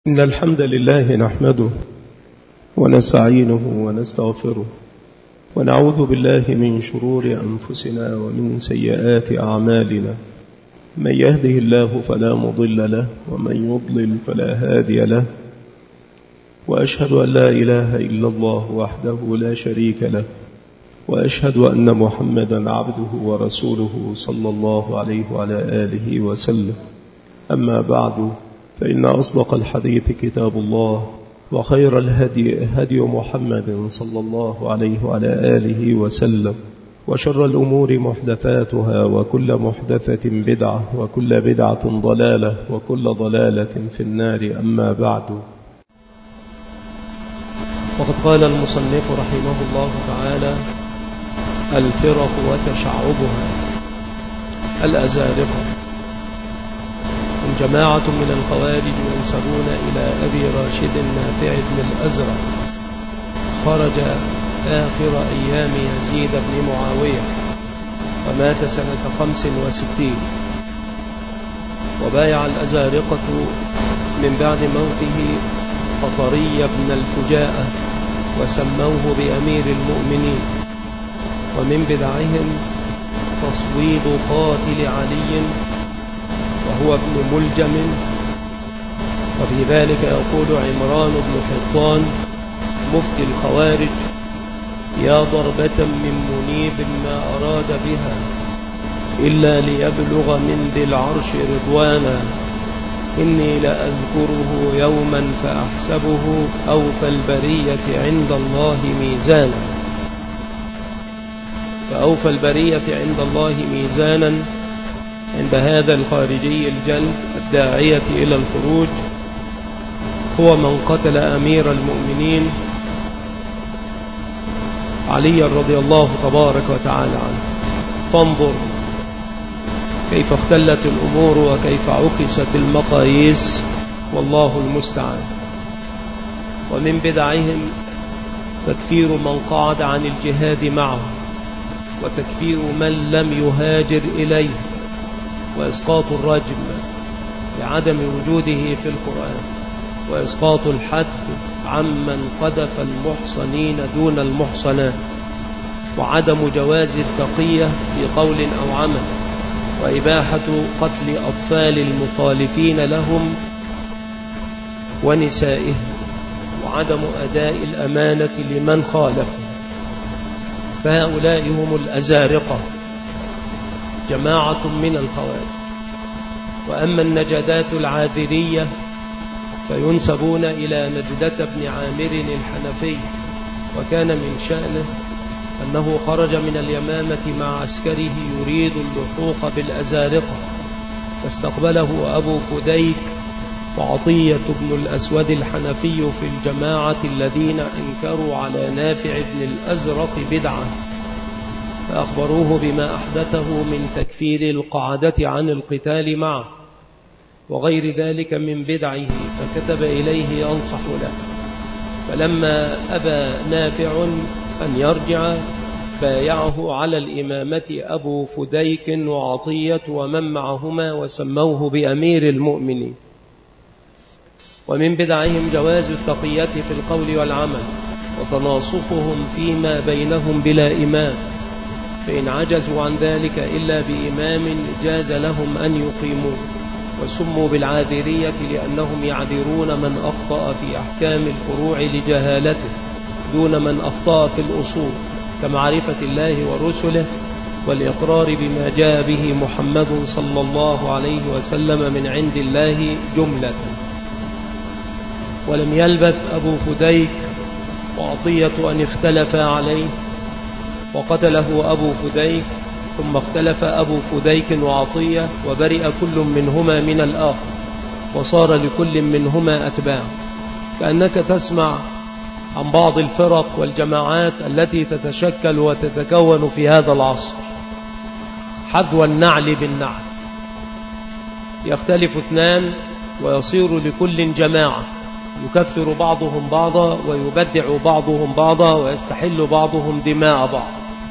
إن الحمد لله نحمده ونستعينه ونستغفره ونعوذ بالله من شرور أنفسنا ومن سيئات أعمالنا. من يهده الله فلا مضل له ومن يضلل فلا هادي له، وأشهد أن لا إله إلا الله وحده لا شريك له، وأشهد أن محمدا عبده ورسوله صلى الله عليه وعلى آله وسلم. أما بعد، فإن أصدق الحديث كتاب الله، وخير الهدي هدي محمد صلى الله عليه وعلى آله وسلم، وشر الأمور محدثاتها، وكل محدثة بدعة، وكل بدعة ضلالة، وكل ضلالة في النار. أما بعد، وقد قال المصنف رحمه الله تعالى: الفرق وتشعبها. الأزارقة هم جماعة من الخوارج ينسبون إلى أبي راشد نافع بن الأزرق، خرج آخر أيام يزيد بن معاوية ومات سنة 65، وبايع الأزارقة من بعد موته قطري بن الفجاءة وسموه بأمير المؤمنين. ومن بدعهم تصويب قاتل علي وهو ابن ملجم، وفي ذلك يقول عمران بن حطان مفتي الخوارج: يا ضربة من منيب ما أراد بها إلا ليبلغ من ذي العرش رضوانا، إني لأذكره يوما فأحسبه أوفى البرية عند الله ميزانا. فأوفى البرية عند الله ميزانا عند هذا الخارجي الجلد الداعية إلى الخروج هو من قتل أمير المؤمنين علي رضي الله تبارك وتعالى عنه. فانظر كيف اختلت الأمور وكيف عكست المقاييس، والله المستعان. ومن بدعهم تكفير من قعد عن الجهاد معه، وتكفير من لم يهاجر إليه، وإسقاط الرجم لعدم وجوده في القرآن، وإسقاط الحد عمن قذف المحصنين دون المحصنات، وعدم جواز التقية في قول أو عمل، وإباحة قتل أطفال المخالفين لهم ونسائهم، وعدم أداء الأمانة لمن خالفهم. فهؤلاء هم الأزارقة، جماعة من الخوارج. وأما النجدات العاذرية فينسبون إلى نجدة بن عامر الحنفي، وكان من شأنه أنه خرج من اليمامة مع عسكره يريد اللحوق بالأزارقة، فاستقبله أبو فديك وعطية بن الأسود الحنفي في الجماعة الذين أنكروا على نافع بن الأزرق بدعة، فأخبروه بما أحدثه من تكفير القعدة عن القتال معه وغير ذلك من بدعه، فكتب إليه ينصح له. فلما أبى نافع أن يرجع بايعه على الإمامة أبو فديك وعطية ومن معهما، وسموه بأمير المؤمنين. ومن بدعهم جواز التقية في القول والعمل، وتناصفهم فيما بينهم بلا إمام، فإن عجزوا عن ذلك إلا بإمام جاز لهم أن يقيموه. وسموا بالعاذرية لأنهم يعذرون من أخطأ في أحكام الفروع لجهالته دون من أخطأ في الأصول، كمعرفة الله ورسله والإقرار بما جاء به محمد صلى الله عليه وسلم من عند الله جملة. ولم يلبث أبو فديك وعطية أن اختلفا عليه، وقتله أبو فديك، ثم اختلف أبو فديك وعطية، وبرئ كل منهما من الآخر، وصار لكل منهما أتباع. كأنك تسمع عن بعض الفرق والجماعات التي تتشكل وتتكون في هذا العصر حذو النعل بالنعل، يختلف اثنان ويصير لكل جماعة، يكفر بعضهم بعضا ويبدع بعضهم بعضا ويستحل بعضهم دماء بعض،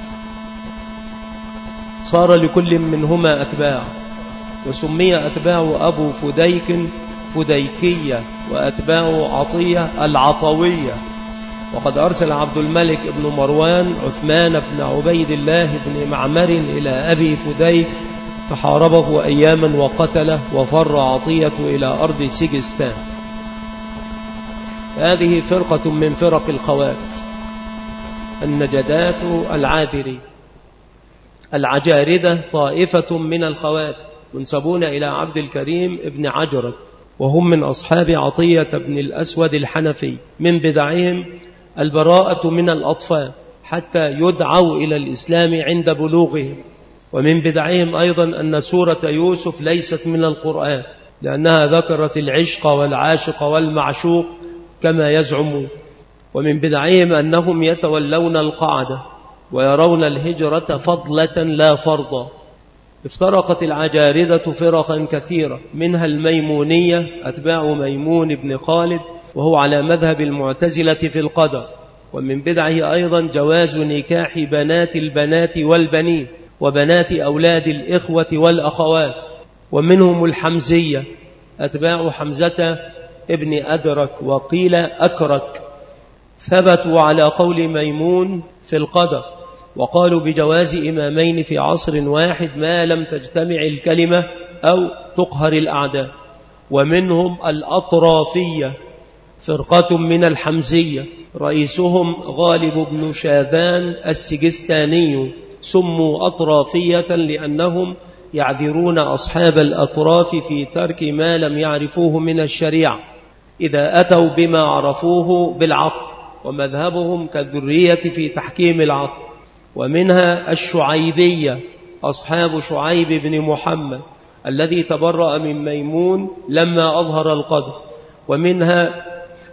صار لكل منهما أتباع. وسمي أتباع أبو فديك فديكية وأتباع عطية العطوية. وقد أرسل عبد الملك بن مروان عثمان بن عبيد الله بن معمر إلى أبي فديك فحاربه أياما وقتله، وفر عطية إلى أرض سجستان. هذه فرقة من فرق الخوارج، النجدات العاذري. العجاردة طائفة من الخوارج منسبون إلى عبد الكريم بن عجرد، وهم من أصحاب عطية بن الأسود الحنفي. من بدعهم البراءة من الأطفال حتى يدعوا إلى الإسلام عند بلوغهم. ومن بدعهم أيضا أن سورة يوسف ليست من القرآن، لأنها ذكرت العشق والعاشق والمعشوق كما يزعمون. ومن بدعهم أنهم يتولون القعدة ويرون الهجرة فضلة لا فرضا. افترقت العجاردة فرقا كثيرة، منها الميمونية أتباع ميمون بن خالد، وهو على مذهب المعتزلة في القدر. ومن بدعه أيضا جواز نكاح بنات البنات والبنين وبنات أولاد الإخوة والأخوات. ومنهم الحمزية أتباع حمزة ابن أدرك وقيل أكرك، ثبتوا على قول ميمون في القدر، وقالوا بجواز إمامين في عصر واحد ما لم تجتمع الكلمة أو تقهر الأعداء. ومنهم الأطرافية فرقة من الحمزية، رئيسهم غالب بن شاذان السجستاني، سموا أطرافية لأنهم يعذرون أصحاب الأطراف في ترك ما لم يعرفوه من الشريعة إذا أتوا بما عرفوه بالعقل، ومذهبهم كالذرية في تحكيم العقل. ومنها الشعيبية أصحاب شعيب بن محمد الذي تبرأ من ميمون لما أظهر القدر. ومنها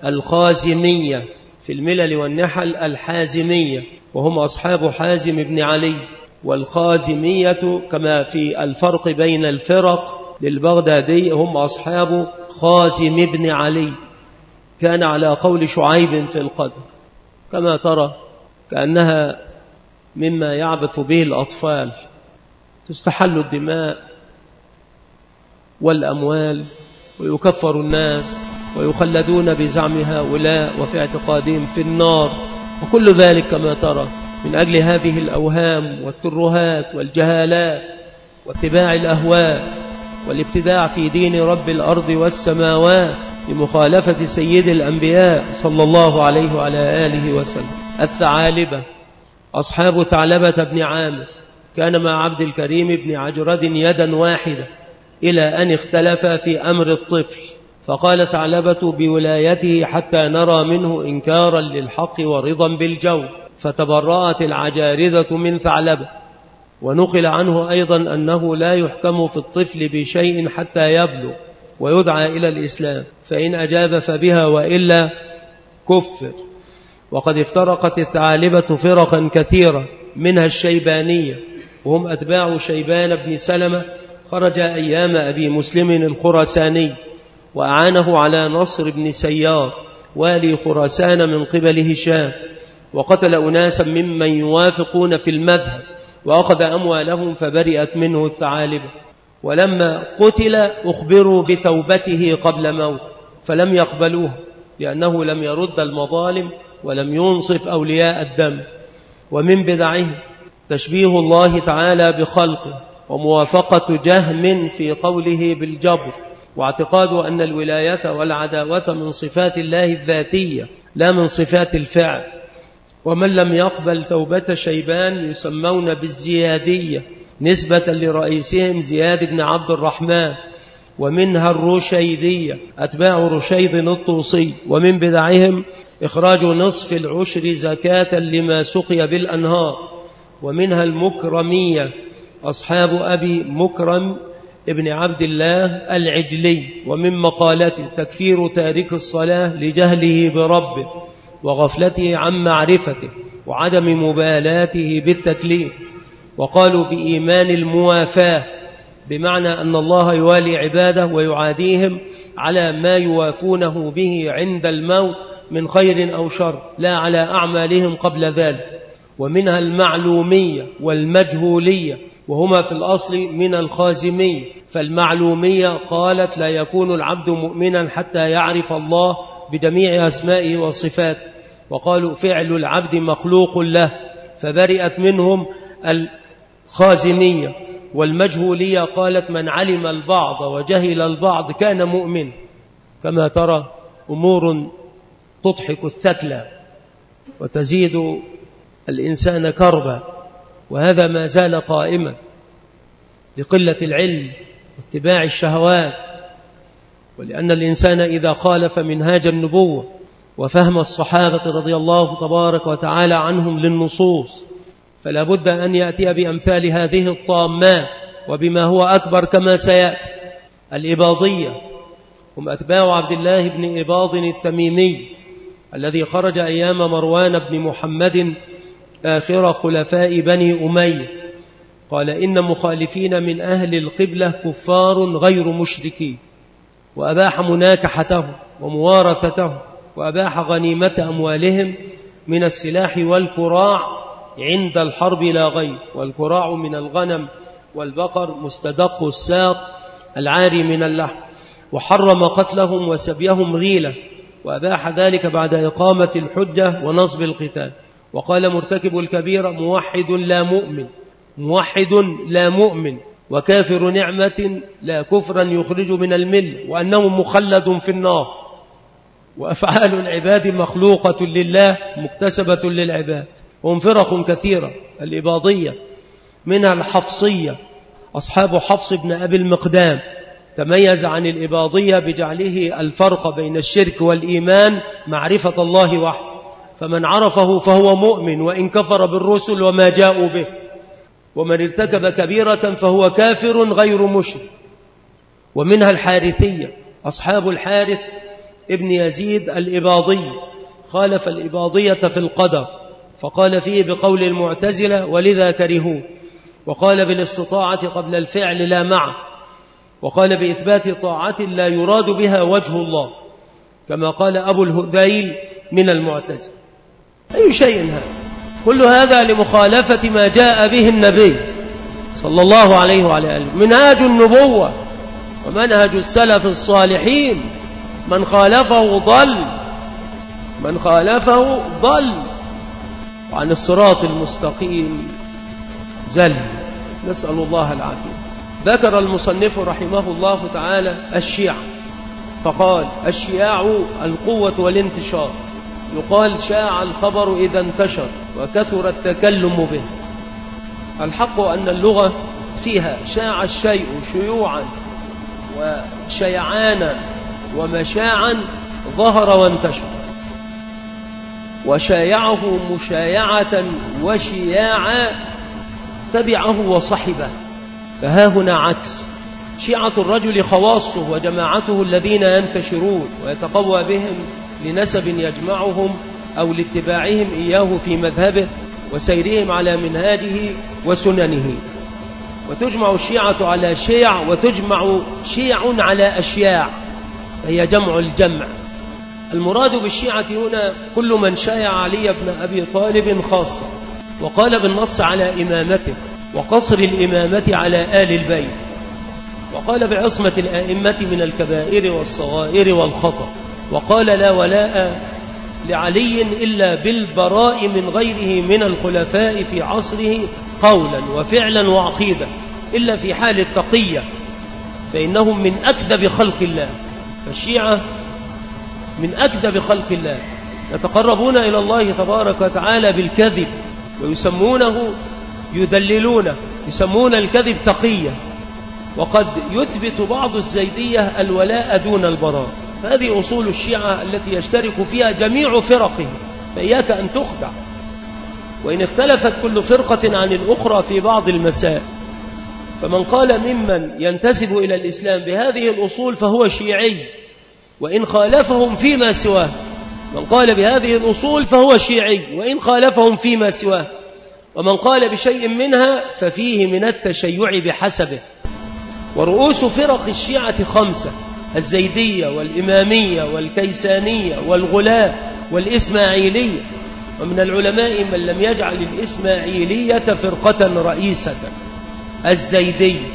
الخازمية في الملل والنحل الحازمية، وهم أصحاب حازم بن علي. والخازمية كما في الفرق بين الفرق للبغدادي هم أصحاب خازم بن علي، كان على قول شعيب في القدر. كما ترى كأنها مما يعبث به الأطفال، تستحل الدماء والأموال ويكفر الناس ويخلدون بزعم هؤلاء وفي اعتقادهم في النار، وكل ذلك كما ترى من أجل هذه الأوهام والترهات والجهالات واتباع الأهواء والابتداع في دين رب الأرض والسماوات لمخالفة سيد الأنبياء صلى الله عليه وعلى آله وسلم. الثعالبة أصحاب ثعلبة بن عامر كان مع عبد الكريم بن عجرد يدا واحدة إلى أن اختلف في أمر الطفل، فقال ثعلبة بولايته حتى نرى منه إنكارا للحق ورضا بالجو، فتبرأت العجاردة من ثعلبة. ونقل عنه أيضا أنه لا يحكم في الطفل بشيء حتى يبلغ ويدعى إلى الإسلام، فإن أجاب فبها وإلا كفر. وقد افترقت الثعالبة فرقا كثيرة، منها الشيبانية وهم أتباع شيبان بن سلمة، خرج أيام أبي مسلم الخراساني وأعانه على نصر بن سيار والي خراسان من قبل هشام، وقتل أناسا ممن يوافقون في المذهب وأخذ أموالهم فبرئت منه الثعالبة. ولما قتل أخبروا بتوبته قبل موت فلم يقبلوه، لأنه لم يرد المظالم ولم ينصف أولياء الدم. ومن بدعه تشبيه الله تعالى بخلقه، وموافقة جهم في قوله بالجبر، واعتقاد أن الولاية والعداوة من صفات الله الذاتية لا من صفات الفعل. ومن لم يقبل توبة شيبان يسمون بالزيادية نسبة لرئيسهم زياد بن عبد الرحمن. ومنها الرشيدية أتباع رشيد الطوسي. ومن بدعهم إخراج نصف العشر زكاة لما سقي بالأنهار. ومنها المكرمية أصحاب أبي مكرم ابن عبد الله العجلي، ومن مقالته تكفير تارك الصلاة لجهله بربه وغفلته عن معرفته وعدم مبالاته بالتكليف. وقالوا بإيمان الموافاة، بمعنى أن الله يوالي عباده ويعاديهم على ما يوافونه به عند الموت من خير أو شر، لا على أعمالهم قبل ذلك. ومنها المعلومية والمجهولية، وهما في الأصل من الخازمية، فالمعلومية قالت لا يكون العبد مؤمنا حتى يعرف الله بجميع أسمائه وصفاته، وقالوا فعل العبد مخلوق له، فبرئت منهم الخازمية. والمجهولية قالت من علم البعض وجهل البعض كان مؤمن. كما ترى أمور تضحك الثكلى وتزيد الإنسان كربا، وهذا ما زال قائما لقلة العلم واتباع الشهوات، ولأن الإنسان إذا خالف منهاج النبوة وفهم الصحابة رضي الله تبارك وتعالى عنهم للنصوص فلا بد أن يأتي بأمثال هذه الطامات وبما هو أكبر كما سيأتي. الإباضية هم أتباع عبد الله بن إباض التميمي الذي خرج أيام مروان بن محمد آخر خلفاء بني أمية. قال إن مخالفين من أهل القبلة كفار غير مشركين، وأباح مناكحتهم وموارثتهم، وأباح غنيمة أموالهم من السلاح والكراع عند الحرب لا غير، والكراع من الغنم والبقر مستدق الساق العاري من اللحم، وحرم قتلهم وسبيهم غيلة، وأباح ذلك بعد إقامة الحجة ونصب القتال. وقال مرتكب الكبيرة موحد لا مؤمن، موحد لا مؤمن، وكافر نعمة لا كفرا يخرج من المل، وأنه مخلد في النار. وأفعال العباد مخلوقة لله مكتسبة للعباد. وهم فرق كثيرة. الإباضية منها الحفصية، أصحاب حفص بن أبي المقدام تميز عن الإباضية بجعله الفرق بين الشرك والإيمان معرفة الله وحده، فمن عرفه فهو مؤمن وإن كفر بالرسل وما جاءوا به، ومن ارتكب كبيرة فهو كافر غير مشرك. ومنها الحارثية، أصحاب الحارث ابن يزيد الإباضي خالف الإباضية في القدر، فقال فيه بقول المعتزلة ولذا كرهوه، وقال بالاستطاعة قبل الفعل لا معه، وقال بإثبات طاعة لا يراد بها وجه الله، كما قال أبو الهذيل من المعتزلة. أي شيء هذا؟ كل هذا لمخالفة ما جاء به النبي صلى الله عليه وعلى آله. منهاج النبوة ومنهج السلف الصالحين، من خالفه ضل، من خالفه ضل، وعن الصراط المستقيم زل، نسأل الله العافية. ذكر المصنف رحمه الله تعالى الشيعة، فقال الشياع القوة والانتشار، يقال شاع الخبر إذا انتشر وكثر التكلم به. الحق أن اللغة فيها شاع الشيء شيوعا وشيعانا ومشاعا، ظهر وانتشر، وشايعه مشايعة وشياعا تبعه وصحبه. فها هنا عكس، شيعة الرجل خواصه وجماعته الذين ينتشرون ويتقوى بهم لنسب يجمعهم أو لاتباعهم إياه في مذهبه وسيرهم على منهاجه وسننه. وتجمع الشيعة على شيع، وتجمع شيع على أشياع، هي جمع الجمع. المراد بالشيعة هنا كل من شايع علي بن أبي طالب خاصة، وقال بالنص على إمامته وقصر الإمامة على آل البيت، وقال بعصمة الآئمة من الكبائر والصغائر والخطأ، وقال لا ولاء لعلي إلا بالبراء من غيره من الخلفاء في عصره قولا وفعلا وعقيدة، إلا في حال التقية فإنهم من أكذب خلق الله. فالشيعة من أكذب خلق الله، يتقربون إلى الله تبارك وتعالى بالكذب، ويسمونه يدللونه، يسمون الكذب تقية. وقد يثبت بعض الزيدية الولاء دون البراء. هذه أصول الشيعة التي يشترك فيها جميع فرقه، فإياك أن تخدع، وإن اختلفت كل فرقة عن الأخرى في بعض المسائل. فمن قال ممن ينتسب إلى الإسلام بهذه الأصول فهو شيعي، وإن خالفهم فيما سواه. من قال بهذه الأصول فهو شيعي وإن خالفهم فيما سواه، ومن قال بشيء منها ففيه من التشيع بحسبه. ورؤوس فرق الشيعة 5: الزيدية والإمامية والكيسانية والغلاة والإسماعيلية. ومن العلماء من لم يجعل الإسماعيلية فرقة رئيسة: الزيدي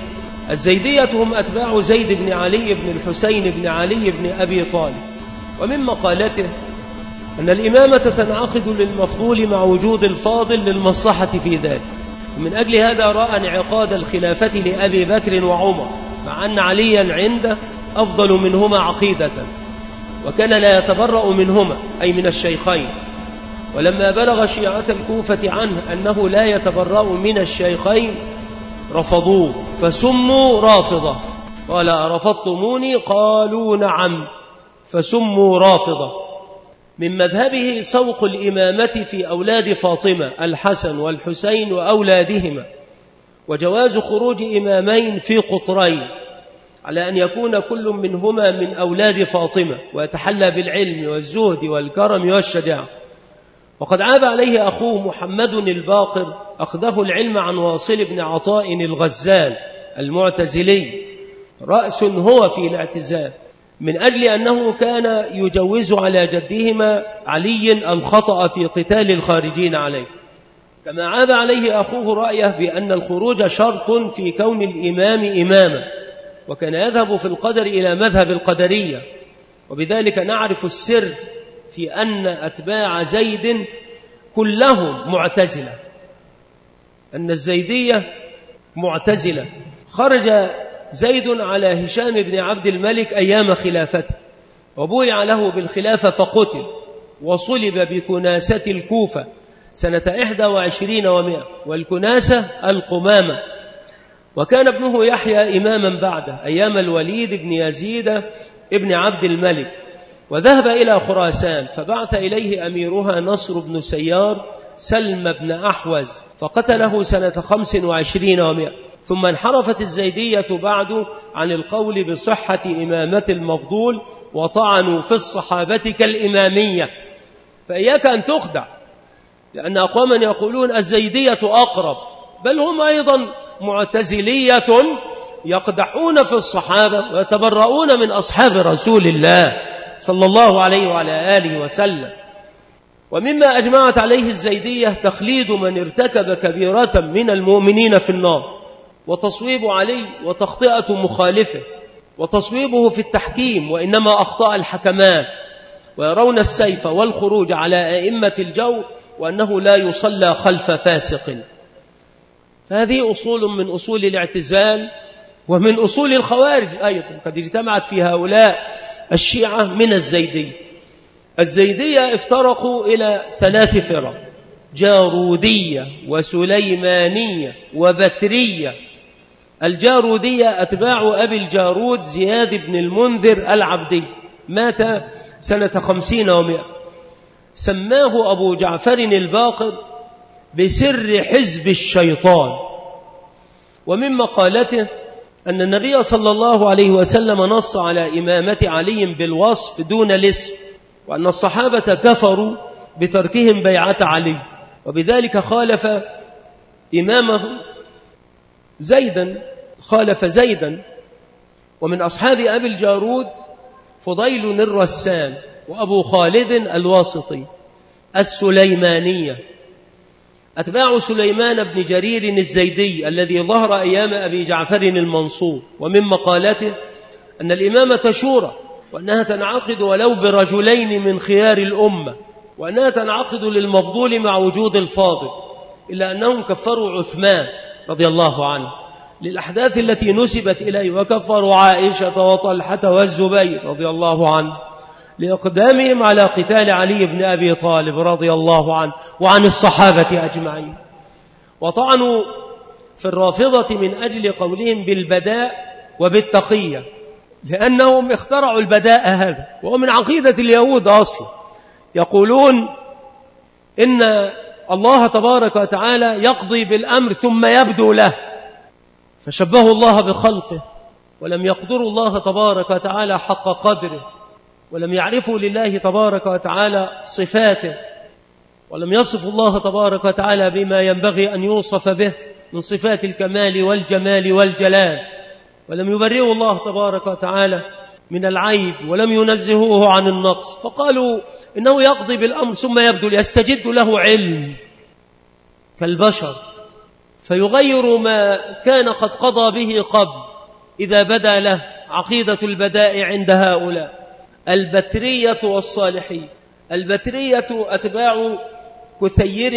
الزيدية هم أتباع زيد بن علي بن الحسين بن علي بن أبي طالب. ومن مقالته أن الإمامة تنعقد للمفضول مع وجود الفاضل للمصلحة في ذلك، ومن أجل هذا رأى انعقاد الخلافة لأبي بكر وعمر، مع أن عليا عنده أفضل منهما عقيدة، وكان لا يتبرأ منهما أي من الشيخين. ولما بلغ شيعة الكوفة عنه أنه لا يتبرأ من الشيخين رفضوه فسموا رافضة. قال: أرفضتموني؟ قالوا: نعم، فسموا رافضة. من مذهبه سوق الإمامة في أولاد فاطمة الحسن والحسين وأولادهما، وجواز خروج إمامين في قطرين على أن يكون كل منهما من أولاد فاطمة ويتحلى بالعلم والزهد والكرم والشجاعة. وقد عاب عليه أخوه محمد الباقر أخذه العلم عن واصل بن عطاء الغزال المعتزلي، رأس هو في الاعتزال، من أجل أنه كان يجوز على جدهما علي الخطأ في قتال الخارجين عليه. كما عاب عليه أخوه رأيه بأن الخروج شرط في كون الإمام إماما، وكان يذهب في القدر إلى مذهب القدرية. وبذلك نعرف السر في أن أتباع زيد كلهم معتزلة، أن الزيدية معتزلة. خرج زيد على هشام بن عبد الملك أيام خلافته، وبويع له بالخلافة فقتل، وصلب بكناسة الكوفة سنة 21 و100، والكناسة القمامة. وكان ابنه يحيى إماما بعده أيام الوليد بن يزيد ابن عبد الملك، وذهب إلى خراسان، فبعث إليه أميرها نصر بن سيار سلم بن أحوز، فقتله سنة 25 و100. ثم انحرفت الزيدية بعد عن القول بصحة إمامة المفضول، وطعنوا في الصحابة كالإمامية. فإياك أن تخدع، لأن أقواما يقولون الزيدية أقرب، بل هم أيضا معتزلية يقدحون في الصحابة ويتبرؤون من أصحاب رسول الله صلى الله عليه وعلى آله وسلم. ومما أجمعت عليه الزيدية تخليد من ارتكب كبيرة من المؤمنين في النار، وتصويب علي وتخطئة مخالفه، وتصويبه في التحكيم وإنما أخطأ الحكمان، ويرون السيف والخروج على أئمة الجور، وأنه لا يصلى خلف فاسق. فهذه أصول من أصول الاعتزال ومن أصول الخوارج أيضا قد اجتمعت في هؤلاء الشيعة من الزيدية. الزيدية افترقوا إلى 3 فرق: جارودية وسليمانية وبترية. الجارودية أتباع أبي الجارود زياد بن المنذر العبدي، مات سنة 50 و100. سماه أبو جعفر الباقر بسر حزب الشيطان. ومن مقالته أن النبي صلى الله عليه وسلم نص على إمامة علي بالوصف دون الاسم، وأن الصحابة كفروا بتركهم بيعة علي، وبذلك خالف إمامه زيدا. ومن أصحاب أبي الجارود فضيل الرسان وأبو خالد الواسطي. السليمانية أتباع سليمان بن جرير الزيدي الذي ظهر أيام أبي جعفر المنصور. ومن مقالته أن الإمامة شورى، وأنها تنعقد ولو برجلين من خيار الأمة، وأنها تنعقد للمفضول مع وجود الفاضل، إلا أنهم كفروا عثمان رضي الله عنه للأحداث التي نسبت إليه، وكفروا عائشة وطلحة والزبير رضي الله عنه لإقدامهم على قتال علي بن أبي طالب رضي الله عنه وعن الصحابة أجمعين. وطعنوا في الرافضة من أجل قولهم بالبداء وبالتقية، لأنهم اخترعوا البداء هذا، وهو من عقيدة اليهود أصلا. يقولون إن الله تبارك وتعالى يقضي بالأمر ثم يبدو له، فشبهوا الله بخلقه، ولم يقدروا الله تبارك وتعالى حق قدره، ولم يعرفوا لله تبارك وتعالى صفاته، ولم يصفوا الله تبارك وتعالى بما ينبغي أن يوصف به من صفات الكمال والجمال والجلال، ولم يبرئوا الله تبارك وتعالى من العيب، ولم ينزهوه عن النقص. فقالوا إنه يقضي بالأمر ثم يبدو، يستجد له علم كالبشر فيغير ما كان قد قضى به قبل، إذا بدا له عقيدة البدائع عند هؤلاء البترية والصالحية. البترية أتباع كثير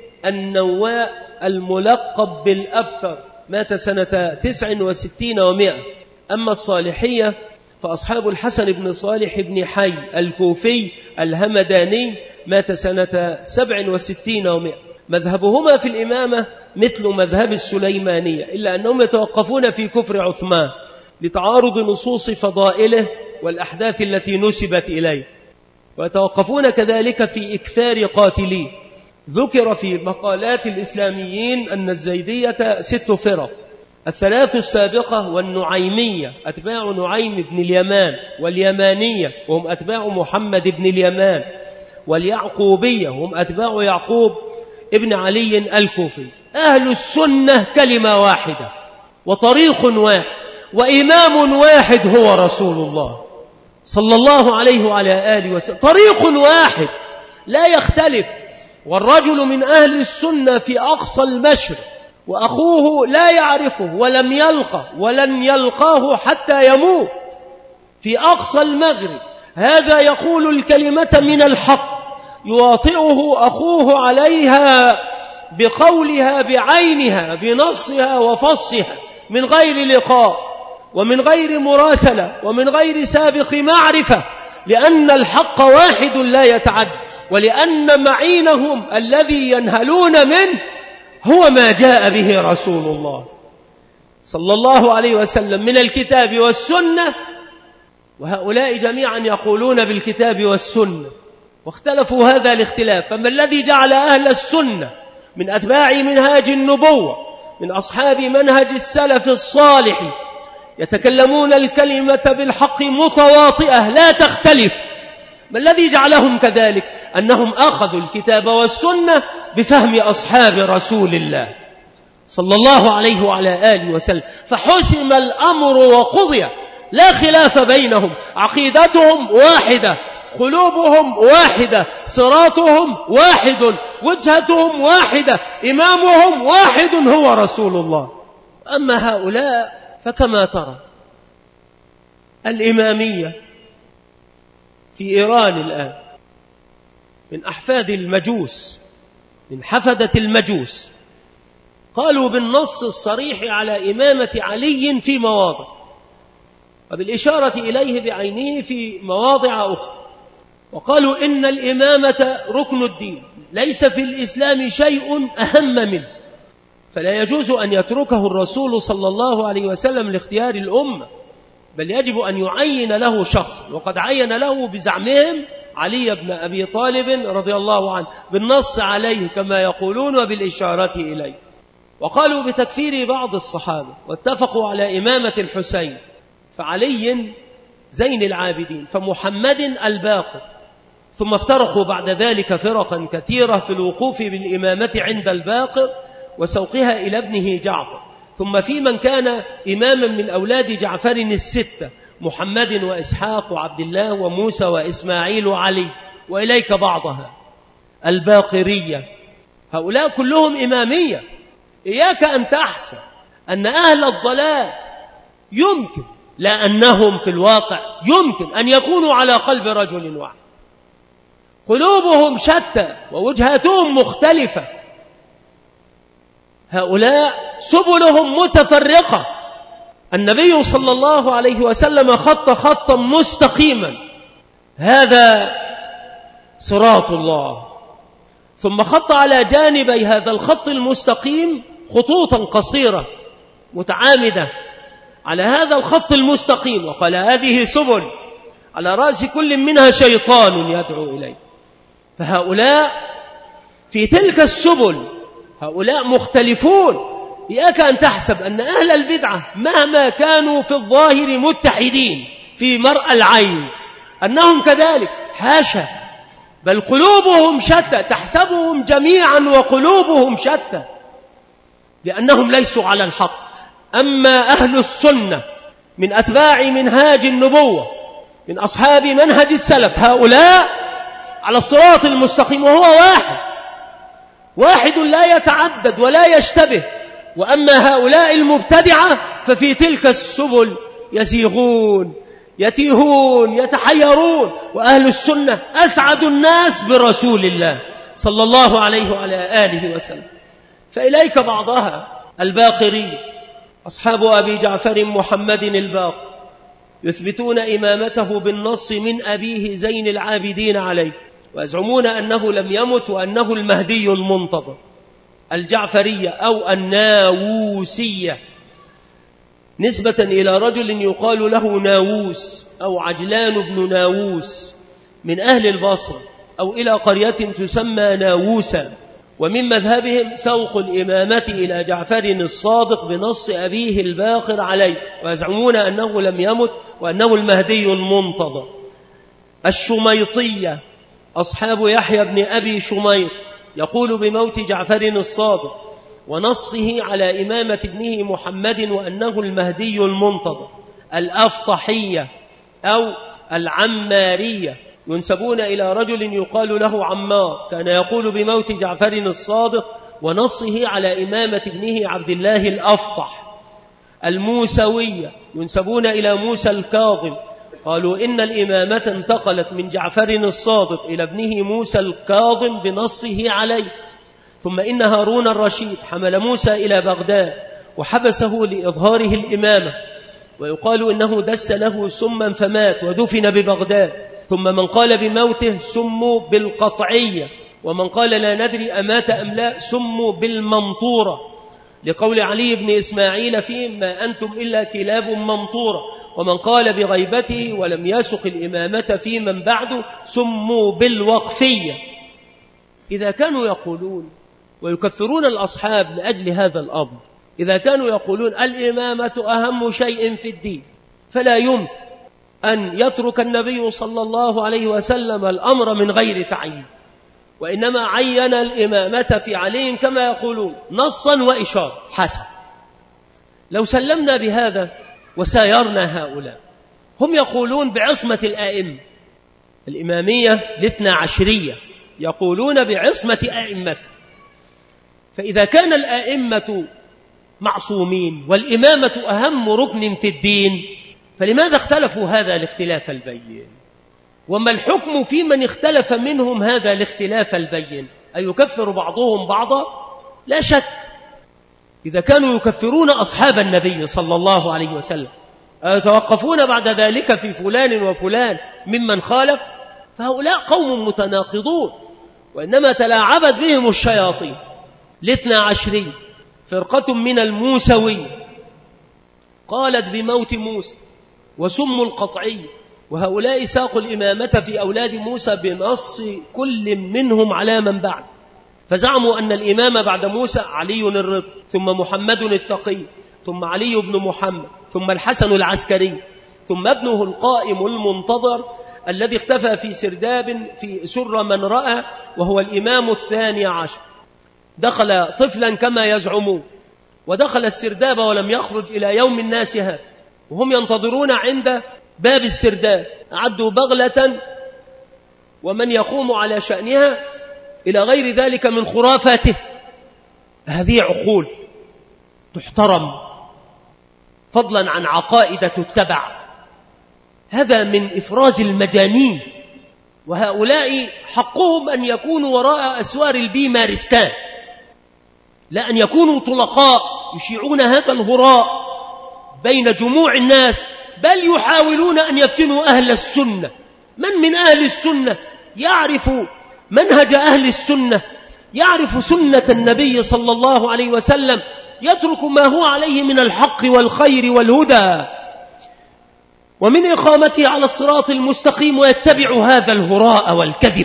النواء الملقب بالأبتر، مات سنة 69 و100. أما الصالحية فأصحاب الحسن بن صالح بن حي الكوفي الهمداني، مات سنة 67 و100. مذهبهما في الإمامة مثل مذهب السليمانية، إلا أنهم يتوقفون في كفر عثمان لتعارض نصوص فضائله والأحداث التي نسبت إليه، ويتوقفون كذلك في إكثار قاتليه. ذكر في مقالات الإسلاميين أن الزيدية 6 فرق: 3 السابقة والنعيمية أتباع نعيم بن اليمان، واليمانية وهم أتباع محمد بن اليمان، واليعقوبية هم أتباع يعقوب ابن علي الكوفي. أهل السنة كلمة واحدة وطريق واحد وإمام واحد هو رسول الله صلى الله عليه وعلى آله وسلم، طريق واحد لا يختلف. والرجل من أهل السنة في أقصى المشرق وأخوه لا يعرفه ولم يلقى ولن يلقاه حتى يموت في أقصى المغرب، هذا يقول الكلمة من الحق يواطئه أخوه عليها بقولها بعينها بنصها وفصها من غير لقاء ومن غير مراسلة ومن غير سابق معرفة، لأن الحق واحد لا يتعد، ولأن معينهم الذي ينهلون منه هو ما جاء به رسول الله صلى الله عليه وسلم من الكتاب والسنة. وهؤلاء جميعا يقولون بالكتاب والسنة، واختلفوا هذا الاختلاف. فما الذي جعل أهل السنة من أتباع منهاج النبوة من أصحاب منهج السلف الصالح يتكلمون الكلمة بالحق متواطئة لا تختلف؟ ما الذي جعلهم كذلك؟ أنهم أخذوا الكتاب والسنة بفهم أصحاب رسول الله صلى الله عليه وعلى آله وسلم، فحسم الأمر وقضي، لا خلاف بينهم، عقيدتهم واحدة، قلوبهم واحدة، صراطهم واحد، وجهتهم واحدة، إمامهم واحد هو رسول الله. أما هؤلاء فكما ترى الإمامية في إيران الآن من أحفاد المجوس، من حفدة المجوس، قالوا بالنص الصريح على إمامة علي في مواضع، وبالإشارة إليه بعينه في مواضع أخرى، وقالوا إن الإمامة ركن الدين، ليس في الإسلام شيء أهم منه، فلا يجوز أن يتركه الرسول صلى الله عليه وسلم لاختيار الأمة، بل يجب أن يعين له شخصا، وقد عين له بزعمهم علي بن أبي طالب رضي الله عنه بالنص عليه كما يقولون وبالإشارة إليه. وقالوا بتكفير بعض الصحابة، واتفقوا على إمامة الحسين، فعلي زين العابدين، فمحمد الباقر، ثم افترقوا بعد ذلك فرقا كثيرة في الوقوف بالإمامة عند الباقر وسوقها إلى ابنه جعفر، ثم في من كان إماما من أولاد جعفر 6 محمد وإسحاق وعبد الله وموسى وإسماعيل وعلي، وإليك بعضها الباقرية. هؤلاء كلهم إمامية. إياك أن تحسب أن أهل الضلال يمكن، لا أنهم في الواقع يمكن أن يكونوا على قلب رجل واحد، قلوبهم شتى ووجهاتهم مختلفة. هؤلاء سبلهم متفرقة. النبي صلى الله عليه وسلم خط خطا مستقيما، هذا صراط الله، ثم خط على جانبي هذا الخط المستقيم خطوطا قصيرة متعامدة على هذا الخط المستقيم، وقال هذه سبل على رأس كل منها شيطان يدعو إليه. فهؤلاء في تلك السبل هؤلاء مختلفون. إياك أن تحسب أن أهل البدعة مهما كانوا في الظاهر متحدين في مرأى العين أنهم كذلك، حاشا، بل قلوبهم شتى، تحسبهم جميعا وقلوبهم شتى لأنهم ليسوا على الحق. أما أهل السنة من أتباع منهاج النبوة من أصحاب منهج السلف، هؤلاء على الصراط المستقيم، وهو واحد لا يتعدد ولا يشتبه. وأما هؤلاء المبتدعة ففي تلك السبل يزيغون يتيهون يتحيرون، وأهل السنة أسعد الناس برسول الله صلى الله عليه وعلى آله وسلم. فإليك بعضها الباقري أصحاب أبي جعفر محمد الباقر يثبتون إمامته بالنص من أبيه زين العابدين عليه، ويزعمون أنه لم يمت وأنه المهدي المنتظر. الجعفرية أو الناووسية نسبة إلى رجل يقال له ناووس أو عجلان بن ناووس من أهل البصرة، أو إلى قرية تسمى ناووسا. ومن مذهبهم سوق الإمامة إلى جعفر الصادق بنص أبيه الباقر عليه، ويزعمون أنه لم يمت وأنه المهدي المنتظر. الشميطية أصحاب يحيى بن أبي شميط يقول بموت جعفر الصادق ونصه على إمامة ابنه محمد وأنه المهدي المنتظر. الأفطحية أو العمارية ينسبون إلى رجل يقال له عمار، كان يقول بموت جعفر الصادق ونصه على إمامة ابنه عبد الله الأفطح. الموسوية ينسبون إلى موسى الكاظم، قالوا إن الإمامة انتقلت من جعفر الصادق إلى ابنه موسى الكاظم بنصه عليه، ثم إن هارون الرشيد حمل موسى إلى بغداد وحبسه لإظهاره الإمامة، ويقال إنه دس له سما فمات ودفن ببغداد. ثم من قال بموته سموا بالقطعية، ومن قال لا ندري أمات أم لا سموا بالمنطورة، لقول علي بن إسماعيل فيهم ما أنتم إلا كلاب منطورة. ومن قال بغيبته ولم يسق الإمامة في من بعده سموا بالوقفية. إذا كانوا يقولون ويكثرون الأصحاب لأجل هذا الأمر، إذا كانوا يقولون الإمامة أهم شيء في الدين، فلا يمكن أن يترك النبي صلى الله عليه وسلم الأمر من غير تعيين، وإنما عين الإمامة في علي كما يقولون نصا وإشارة حسن. لو سلمنا بهذا وسايرنا هؤلاء، هم يقولون بعصمة الآئمة، الإمامية الاثنى عشرية يقولون بعصمة آئمة. فإذا كان الآئمة معصومين والإمامة أهم ركن في الدين، فلماذا اختلفوا هذا الاختلاف البين؟ وما الحكم في من اختلف منهم هذا الاختلاف البين؟ أيكفر بعضهم بعضا؟ لا شك. إذا كانوا يكفرون أصحاب النبي صلى الله عليه وسلم أيتوقفون بعد ذلك في فلان وفلان ممن خالف؟ فهؤلاء قوم متناقضون، وإنما تلاعبت بهم الشياطين. الاثنى عشري فرقة من الموسوي قالت بموت موسى وسموا القطعي، وهؤلاء ساقوا الإمامة في أولاد موسى بنص كل منهم على من بعد، فزعموا أن الإمام بعد موسى علي الرضا، ثم محمد التقي، ثم علي بن محمد، ثم الحسن العسكري، ثم ابنه القائم المنتظر الذي اختفى في سرداب في سر من رأى، وهو الإمام الثاني عشر. دخل طفلا كما يزعمون، ودخل السرداب ولم يخرج إلى يوم الناس هذا، وهم ينتظرون عند باب السرداب، أعدوا بغلة ومن يقوم على شأنها إلى غير ذلك من خرافاته. هذه عقول تحترم، فضلا عن عقائد تتبع. هذا من إفراز المجانين، وهؤلاء حقهم أن يكونوا وراء أسوار البيمارستان، لا أن يكونوا طلقاء يشيعون هذا الهراء بين جموع الناس، بل يحاولون أن يفتنوا أهل السنة. من أهل السنة يعرف منهج أهل السنة، يعرف سنة النبي صلى الله عليه وسلم، يترك ما هو عليه من الحق والخير والهدى ومن إقامته على الصراط المستقيم، ويتبع هذا الهراء والكذب.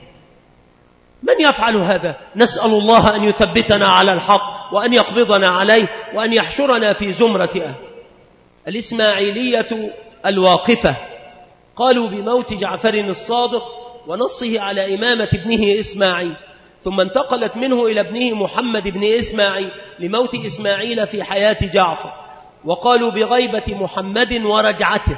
من يفعل هذا؟ نسأل الله أن يثبتنا على الحق وأن يقبضنا عليه وأن يحشرنا في زمرة أهل. الإسماعيلية الواقفة قالوا بموت جعفر الصادق ونصه على إمامة ابنه إسماعيل، ثم انتقلت منه إلى ابنه محمد بن إسماعيل لموت إسماعيل في حياة جعفر، وقالوا بغيبة محمد ورجعته.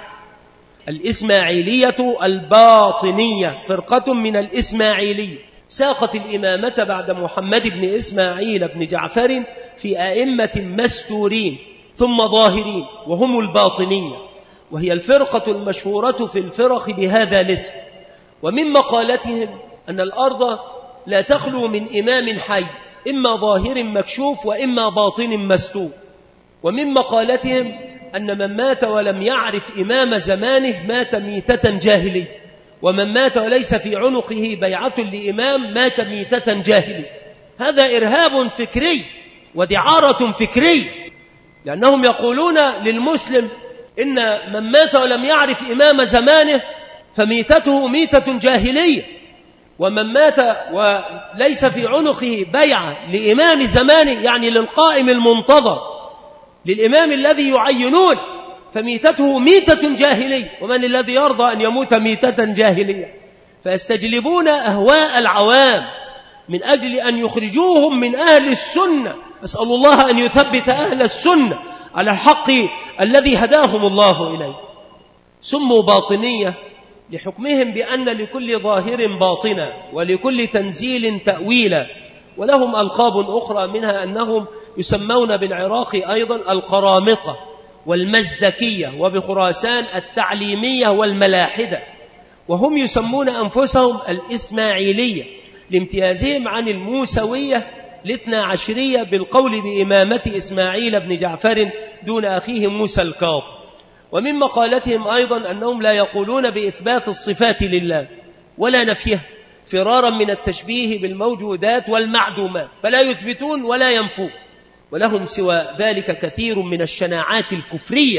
الإسماعيلية الباطنية فرقة من الإسماعيلية ساقت الإمامة بعد محمد بن إسماعيل بن جعفر في أئمة مستورين، ثم ظاهرين وهم الباطنية، وهي الفرقة المشهورة في الفرق بهذا الاسم. ومن مقالتهم أن الأرض لا تخلو من إمام حي، إما ظاهر مكشوف وإما باطن مستور. ومن مقالتهم أن من مات ولم يعرف إمام زمانه مات ميتة جاهلية، ومن مات وليس في عنقه بيعة لإمام مات ميتة جاهلية. هذا إرهاب فكري ودعارة فكري، لأنهم يقولون للمسلم إن من مات ولم يعرف إمام زمانه فميتته ميتة جاهلية، ومن مات وليس في عنقه بيعة لإمام زمانه يعني للقائم المنتظر للإمام الذي يعينون فميتته ميتة جاهلية. ومن الذي يرضى أن يموت ميتة جاهلية؟ فيستجلبون أهواء العوام من أجل أن يخرجوهم من أهل السنة. أسأل الله أن يثبت أهل السنة على الحق الذي هداهم الله إليه. سموا باطنية لحكمهم بأن لكل ظاهر باطنا ولكل تنزيل تأويلا، ولهم ألقاب أخرى، منها أنهم يسمون بالعراق أيضا القرامطة والمزدكية، وبخراسان التعليمية والملاحدة، وهم يسمون أنفسهم الإسماعيلية لامتيازهم عن الموسوية الاثنى عشرية بالقول بإمامة إسماعيل بن جعفر دون أخيه موسى الكاظم. ومن مقالتهم أيضا أنهم لا يقولون بإثبات الصفات لله ولا نفيها فرارا من التشبيه بالموجودات والمعدومات، فلا يثبتون ولا ينفون. ولهم سوى ذلك كثير من الشناعات الكفرية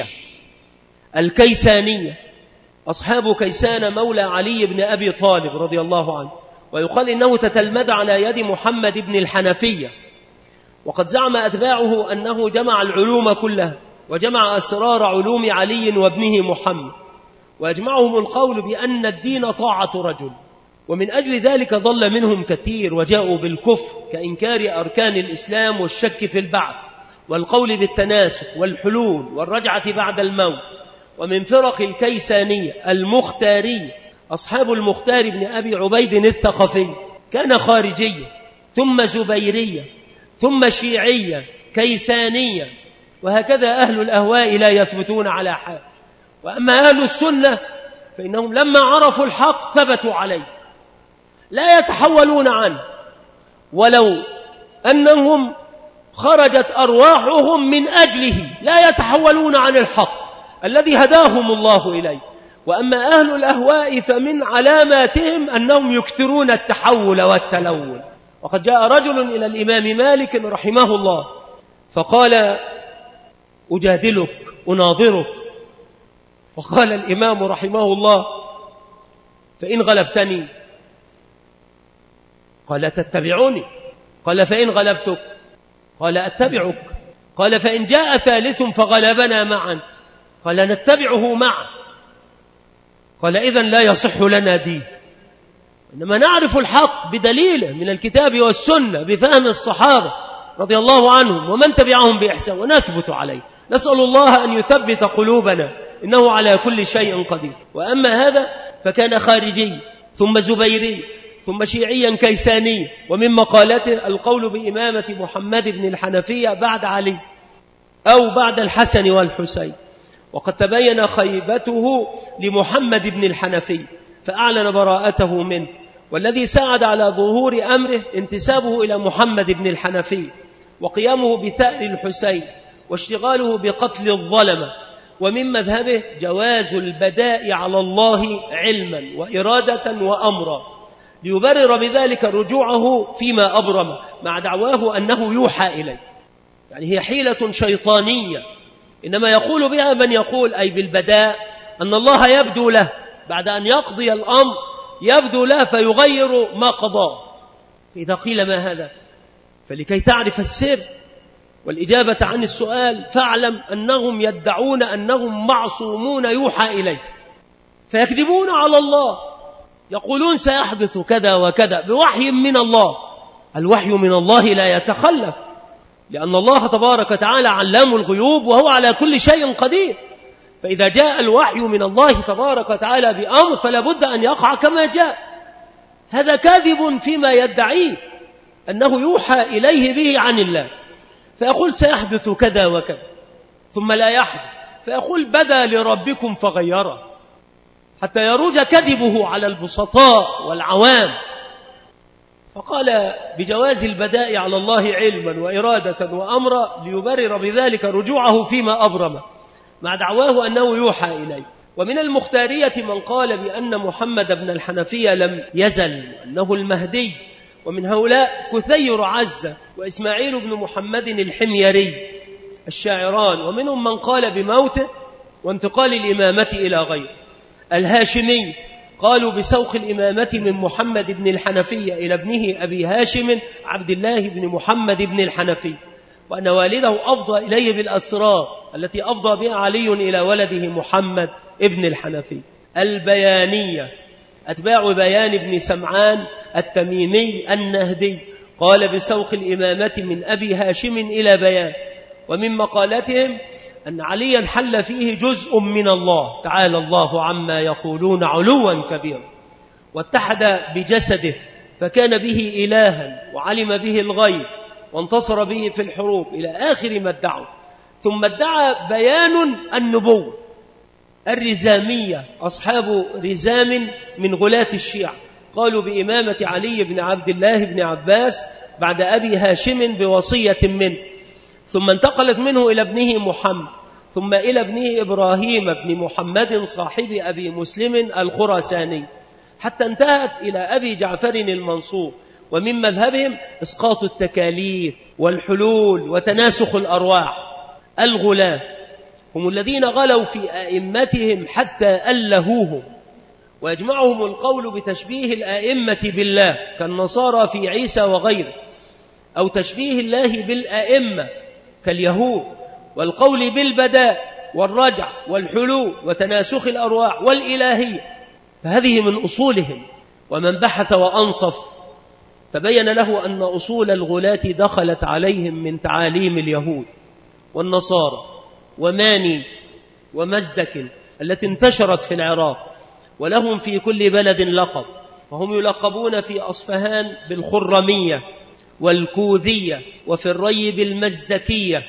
الكيسانية. أصحاب كيسان مولى علي بن أبي طالب رضي الله عنه، ويقال إنه تتلمذ على يد محمد بن الحنفية، وقد زعم أتباعه أنه جمع العلوم كلها وجمع أسرار علوم علي وابنه محمد، وأجمعهم القول بأن الدين طاعة رجل. ومن أجل ذلك ضل منهم كثير وجاءوا بالكفر كإنكار أركان الإسلام والشك في البعث والقول بالتناسخ والحلول والرجعة بعد الموت. ومن فرق الكيسانية المختارية أصحاب المختار بن أبي عبيد الثقفي، كان خارجية ثم زبيرية ثم شيعية كيسانية، وهكذا أهل الأهواء لا يثبتون على حال. وأما أهل السنة فإنهم لما عرفوا الحق ثبتوا عليه لا يتحولون عنه، ولو أنهم خرجت أرواحهم من أجله لا يتحولون عن الحق الذي هداهم الله إليه. وأما أهل الأهواء فمن علاماتهم أنهم يكثرون التحول والتلون. وقد جاء رجل إلى الإمام مالك رحمه الله فقال: أجادلك أناظرك. فقال الإمام رحمه الله: فإن غلبتني؟ قال: تتبعني؟ قال: فإن غلبتك؟ قال: أتبعك. قال: فإن جاء ثالث فغلبنا معا؟ قال: نتبعه معا. قال: إذن لا يصح لنا دين، إنما نعرف الحق بدليله من الكتاب والسنة بفهم الصحابة رضي الله عنهم ومن تبعهم بإحسان ونثبت عليه. نسأل الله أن يثبت قلوبنا إنه على كل شيء قدير. وأما هذا فكان خارجي ثم زبيري ثم شيعيا كيساني، ومن مقالته القول بإمامة محمد بن الحنفية بعد علي أو بعد الحسن والحسين. وقد تبين خيبته لمحمد بن الحنفي فأعلن براءته منه، والذي ساعد على ظهور أمره انتسابه إلى محمد بن الحنفي وقيامه بثأر الحسين واشتغاله بقتل الظلمة. ومن مذهبه جواز البداء على الله علما وإرادة وأمرا، ليبرر بذلك رجوعه فيما أبرم مع دعواه أنه يوحى إليه. يعني هي حيلة شيطانية إنما يقول بها من يقول أي بالبداء أن الله يبدو له بعد أن يقضي الأمر، يبدو له فيغير ما قضاه. فإذا قيل ما هذا؟ فلكي تعرف السر والإجابة عن السؤال فاعلم أنهم يدعون أنهم معصومون يوحى إليه، فيكذبون على الله، يقولون سيحدث كذا وكذا بوحي من الله. الوحي من الله لا يتخلف، لأن الله تبارك وتعالى علام الغيوب وهو على كل شيء قدير. فإذا جاء الوحي من الله تبارك وتعالى بأمر فلا بد أن يقع كما جاء. هذا كاذب فيما يدعيه أنه يوحى إليه به عن الله، فيقول سيحدث كذا وكذا ثم لا يحدث، فيقول بدا لربكم فغيره، حتى يروج كذبه على البسطاء والعوام. فقال بجواز البداء على الله علما وإرادة وأمرا ليبرر بذلك رجوعه فيما أبرم، مع دعواه أنه يوحى إليه. ومن المختارية من قال بأن محمد بن الحنفية لم يزل أنه المهدي، ومن هؤلاء كثير عزة وإسماعيل بن محمد الحميري الشاعران، ومنهم من قال بموته وانتقال الإمامة إلى غيره. الهاشمي قالوا بسوق الإمامة من محمد بن الحنفية إلى ابنه أبي هاشم عبد الله بن محمد بن الحنفية، وأن والده أفضى إليه بالأسرار التي أفضى بها علي إلى ولده محمد ابن الحنفي. البيانية أتباع بيان بن سمعان التميمي النهدي قال بسوق الإمامة من أبي هاشم إلى بيان. ومن مقالتهم أن عليا حل فيه جزء من الله تعالى الله عما يقولون علوا كبيرا، واتحد بجسده فكان به إلها وعلم به الغيب وانتصر به في الحروب إلى آخر ما ادعوا. ثم ادعى بيان النبوة الرزامية أصحاب رزام من غلاة الشيعة قالوا بإمامة علي بن عبد الله بن عباس بعد أبي هاشم بوصية منه، ثم انتقلت منه إلى ابنه محمد، ثم إلى ابنه إبراهيم بن محمد صاحب أبي مسلم الخراساني، حتى انتهت إلى أبي جعفر المنصور. ومن مذهبهم إسقاط التكاليف والحلول وتناسخ الأرواح. الغلاة هم الذين غلوا في أئمتهم حتى ألهوهم، ويجمعهم القول بتشبيه الأئمة بالله كالنصارى في عيسى وغيره، أو تشبيه الله بالأئمة كاليهود، والقول بالبداء والرجع والحلول وتناسخ الأرواح والإلهية، فهذه من أصولهم. ومن بحث وأنصف تبين له أن أصول الغلاة دخلت عليهم من تعاليم اليهود والنصارى وماني ومزدك التي انتشرت في العراق، ولهم في كل بلد لقب، وهم يلقبون في أصفهان بالخرمية والكوذية، وفي الري بالمزدكية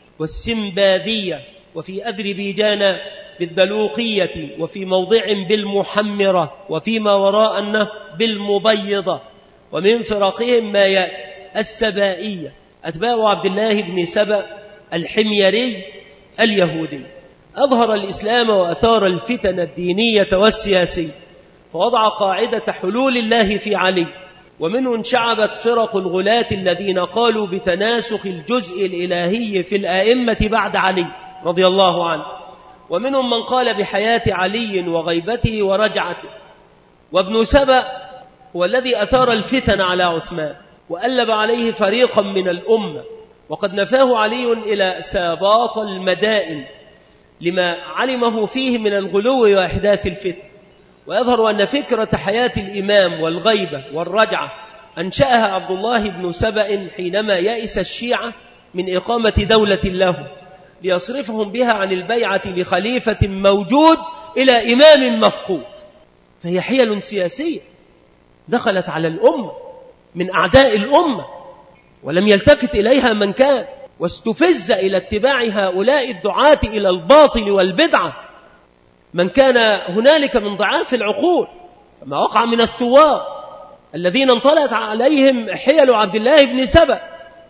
والسنبادية، وفي أذربيجان بالدلوقية، وفي موضع بالمحمرة، وفيما وراء النهر بالمبيضة. ومن فرقهم ما يأتي السبائية أتباع عبد الله بن سبأ الحميري اليهودي، أظهر الإسلام وأثار الفتن الدينية والسياسية، فوضع قاعدة حلول الله في علي. ومنه انشعبت فرق الغلاة الذين قالوا بتناسخ الجزء الإلهي في الآئمة بعد علي رضي الله عنه. ومنهم من قال بحياة علي وغيبته ورجعته. وابن سبأ هو الذي أثار الفتن على عثمان وألب عليه فريقا من الأمة، وقد نفاه علي إلى ساباط المدائن لما علمه فيه من الغلو وإحداث الفتن. ويظهر أن فكرة حياة الإمام والغيبة والرجعة أنشأها عبد الله بن سبأ حينما يأس الشيعة من إقامة دولة له، ليصرفهم بها عن البيعة لخليفة موجود إلى إمام مفقود. فهي حيل سياسية دخلت على الأمة من أعداء الأمة، ولم يلتفت إليها من كان، واستفز إلى اتباع هؤلاء الدعاة إلى الباطل والبدعة من كان هنالك من ضعاف العقول، كما وقع من الثوار الذين انطلت عليهم حيل عبد الله بن سبأ.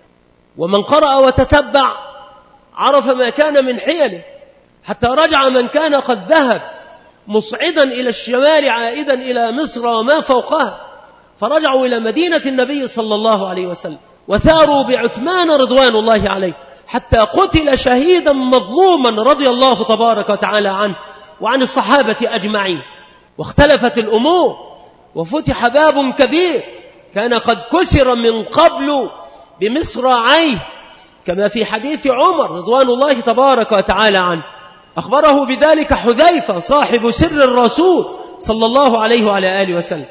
ومن قرأ وتتبع عرف ما كان من حيله، حتى رجع من كان قد ذهب مصعدا إلى الشمال عائدا إلى مصر وما فوقها، فرجعوا إلى مدينة النبي صلى الله عليه وسلم وثاروا بعثمان رضوان الله عليه، حتى قتل شهيدا مظلوما رضي الله تبارك وتعالى عنه وعن الصحابة أجمعين. واختلفت الأمور وفتح باب كبير كان قد كسر من قبل بمصراعيه، كما في حديث عمر رضوان الله تبارك وتعالى عنه، أخبره بذلك حذيفة صاحب سر الرسول صلى الله عليه وعلى آله وسلم،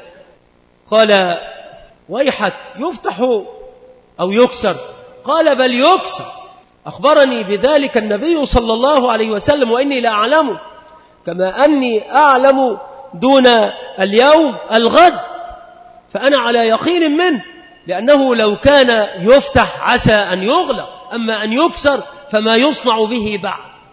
قال ويحك يفتح أو يكسر؟ قال بل يكسر، أخبرني بذلك النبي صلى الله عليه وسلم وإني لا أعلم، كما أني أعلم دون اليوم الغد، فأنا على يقين منه، لأنه لو كان يفتح عسى أن يغلق، أما أن يكسر فما يصنع به بعد.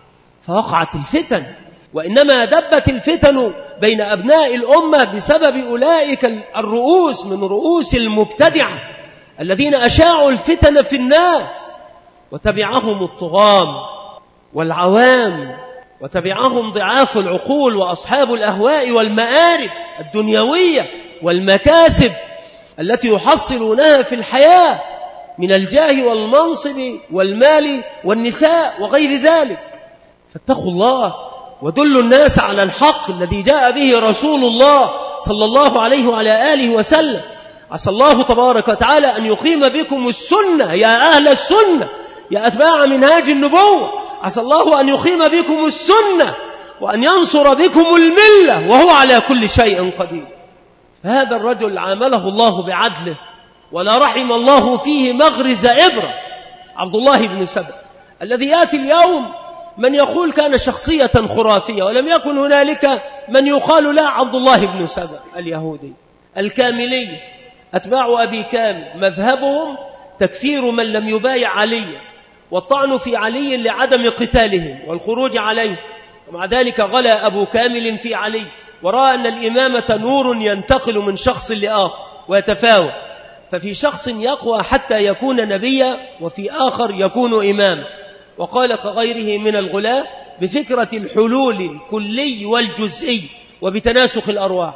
فوقعت الفتن، وإنما دبت الفتن بين أبناء الأمة بسبب أولئك الرؤوس من رؤوس المبتدعة الذين أشاعوا الفتن في الناس، وتبعهم الطغام والعوام، وتبعهم ضعاف العقول وأصحاب الأهواء والمآرب الدنيوية والمكاسب التي يحصلونها في الحياة من الجاه والمنصب والمال والنساء وغير ذلك. فاتقوا الله ودلوا الناس على الحق الذي جاء به رسول الله صلى الله عليه وعلى آله وسلم. عسى الله تبارك وتعالى أن يقيم بكم السنة يا أهل السنة يا أتباع منهاج النبوة، عسى الله أن يقيم بكم السنة وأن ينصر بكم الملة وهو على كل شيء قدير. هذا الرجل عامله الله بعدله ولا رحم الله فيه مغرز إبرة، عبد الله بن سبأ الذي يأتي اليوم من يقول كان شخصية خرافية، ولم يكن هنالك من يقال لا عبد الله بن سبأ اليهودي الكاملي أتباع أبي كامل، مذهبهم تكفير من لم يبايع علي والطعن في علي لعدم قتالهم والخروج عليه، ومع ذلك غلا أبو كامل في علي ورأى أن الإمامة نور ينتقل من شخص لآخر ويتفاوت، ففي شخص يقوى حتى يكون نبيا وفي آخر يكون إماما، وقال كغيره من الغلاة بفكرة الحلول الكلي والجزئي وبتناسخ الأرواح.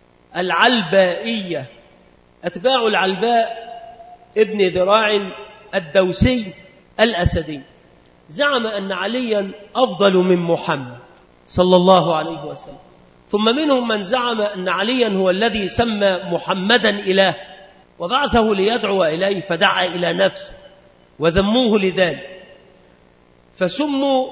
العلبائية أتباع العلباء ابن ذراع الدوسي الأسدي زعم أن عليا أفضل من محمد صلى الله عليه وسلم، ثم منهم من زعم أن عليا هو الذي سمى محمدا إله وبعثه ليدعو إليه فدعا إلى نفسه وذموه لذلك فسموا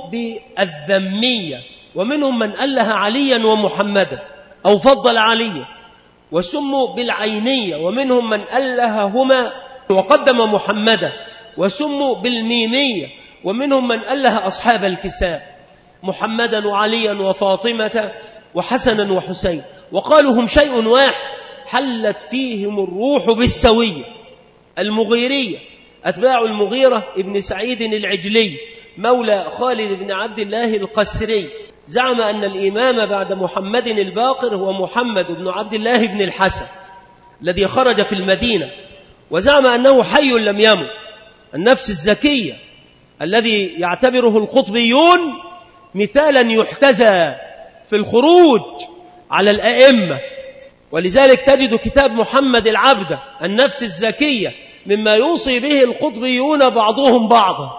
بالذمية، ومنهم من أله عليا ومحمدا أو فضل عليا وسموا بالعينية، ومنهم من ألههما وقدم محمدا وسموا بالميمية، ومنهم من أله أصحاب الكساء محمدا وعليا وفاطمة وحسنا وحسين، وقالوا هم شيء واحد حلت فيهم الروح بالسوية. المغيرية أتباع المغيرة ابن سعيد العجلي مولى خالد بن عبد الله القسري زعم أن الإمام بعد محمد الباقر هو محمد بن عبد الله بن الحسن الذي خرج في المدينة، وزعم أنه حي لم يمت. النفس الزكية الذي يعتبره القطبيون مثالا يحتذى في الخروج على الأئمة، ولذلك تجد كتاب محمد العبدة النفس الزكية مما يوصي به القطبيون بعضهم بعضا،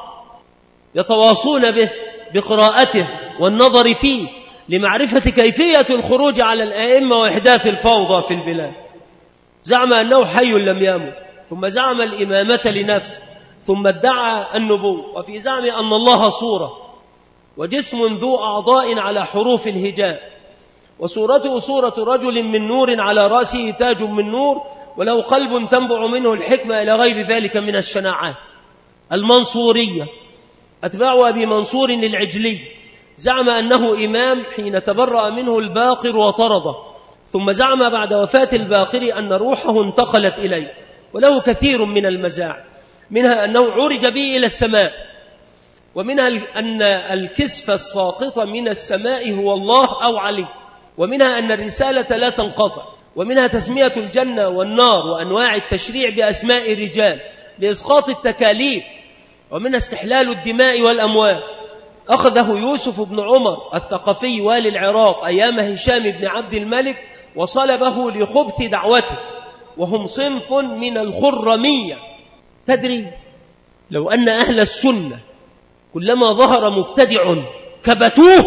يتواصون به بقراءته والنظر فيه لمعرفة كيفية الخروج على الأئمة وإحداث الفوضى في البلاد. زعم أنه حي لم يمت، ثم زعم الإمامة لنفسه، ثم ادعى النبوة، وفي زعم أن الله صورة وجسم ذو أعضاء على حروف الهجاء، وصورته صورة رجل من نور على رأسه تاج من نور وله قلب تنبع منه الحكمة إلى غير ذلك من الشناعات. المنصورية أتباع أبي منصور العجلي زعم أنه إمام حين تبرأ منه الباقر وطرده، ثم زعم بعد وفاة الباقر أن روحه انتقلت إليه، وله كثير من المزاعم، منها أنه عرج به إلى السماء، ومنها أن الكسف الساقط من السماء هو الله أو علي، ومنها أن الرسالة لا تنقطع، ومنها تسمية الجنة والنار وأنواع التشريع بأسماء الرجال لإسقاط التكاليف، ومنها استحلال الدماء والأموال. أخذه يوسف بن عمر الثقفي والي العراق أيام هشام بن عبد الملك وصلبه لخبث دعوته، وهم صنف من الخرمية. تدري لو أن أهل السنة كلما ظهر مبتدع كبتوه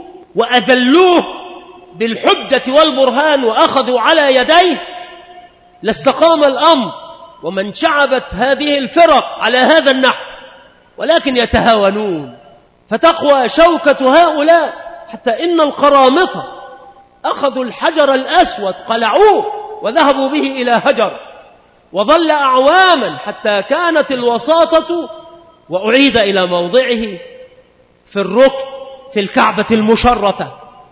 وأذلوه بالحجة والبرهان وأخذوا على يديه لاستقام الأمر، ومن شعبت هذه الفرق على هذا النحو، ولكن يتهاونون فتقوى شوكة هؤلاء، حتى إن القرامطة أخذوا الحجر الأسود قلعوه وذهبوا به إلى هجر، وظل أعواما حتى كانت الوساطة وأعيد إلى موضعه في الركن في الكعبة المشرفة.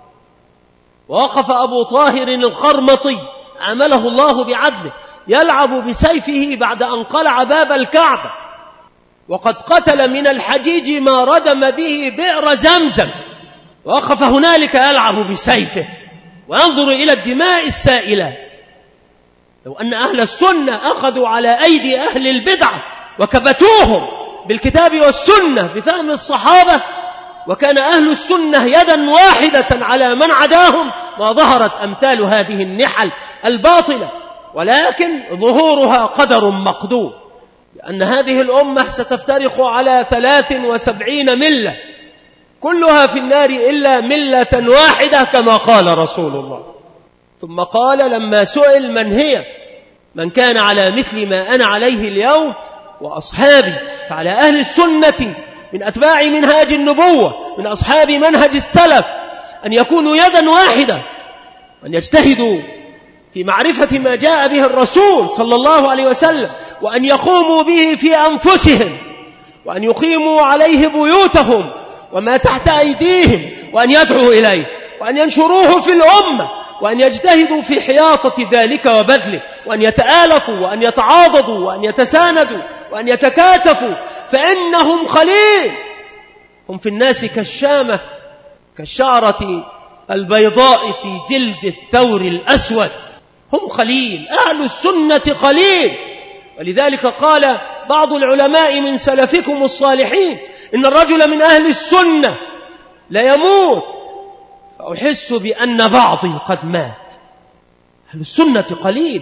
ووقف أبو طاهر الخرمطي عمله الله بعدله يلعب بسيفه بعد أن قلع باب الكعبة، وقد قتل من الحجيج ما ردم به بئر زمزم وقف هنالك يلعب بسيفه وينظر إلى الدماء السائلات. لو أن أهل السنة أخذوا على أيدي أهل البدعة وكبتوهم بالكتاب والسنة بفهم الصحابة، وكان أهل السنة يدا واحدة على من عداهم، ما ظهرت أمثال هذه النحل الباطلة. ولكن ظهورها قدر مقدور، لأن هذه الأمة ستفترق على 73 ملة كلها في النار إلا ملة واحدة كما قال رسول الله. ثم قال لما سئل من هي، من كان على مثل ما أنا عليه اليوم وأصحابي، فعلى أهل السنة من أتباع منهاج النبوة من أصحاب منهج السلف أن يكونوا يدا واحدة، أن يجتهدوا في معرفة ما جاء به الرسول صلى الله عليه وسلم، وأن يقوموا به في أنفسهم، وأن يقيموا عليه بيوتهم وما تحت أيديهم، وأن يدعوا إليه، وأن ينشروه في الأمة، وأن يجتهدوا في حياطة ذلك وبذله، وأن يتآلفوا وأن يتعاضدوا وأن يتساندوا وأن يتكاتفوا، فإنهم قليل. هم في الناس كالشامة، كالشعرة البيضاء في جلد الثور الأسود. هم قليل، أهل السنة قليل. ولذلك قال بعض العلماء من سلفكم الصالحين إن الرجل من أهل السنة لا يموت فأحس بأن بعضي قد مات. أهل السنة قليل.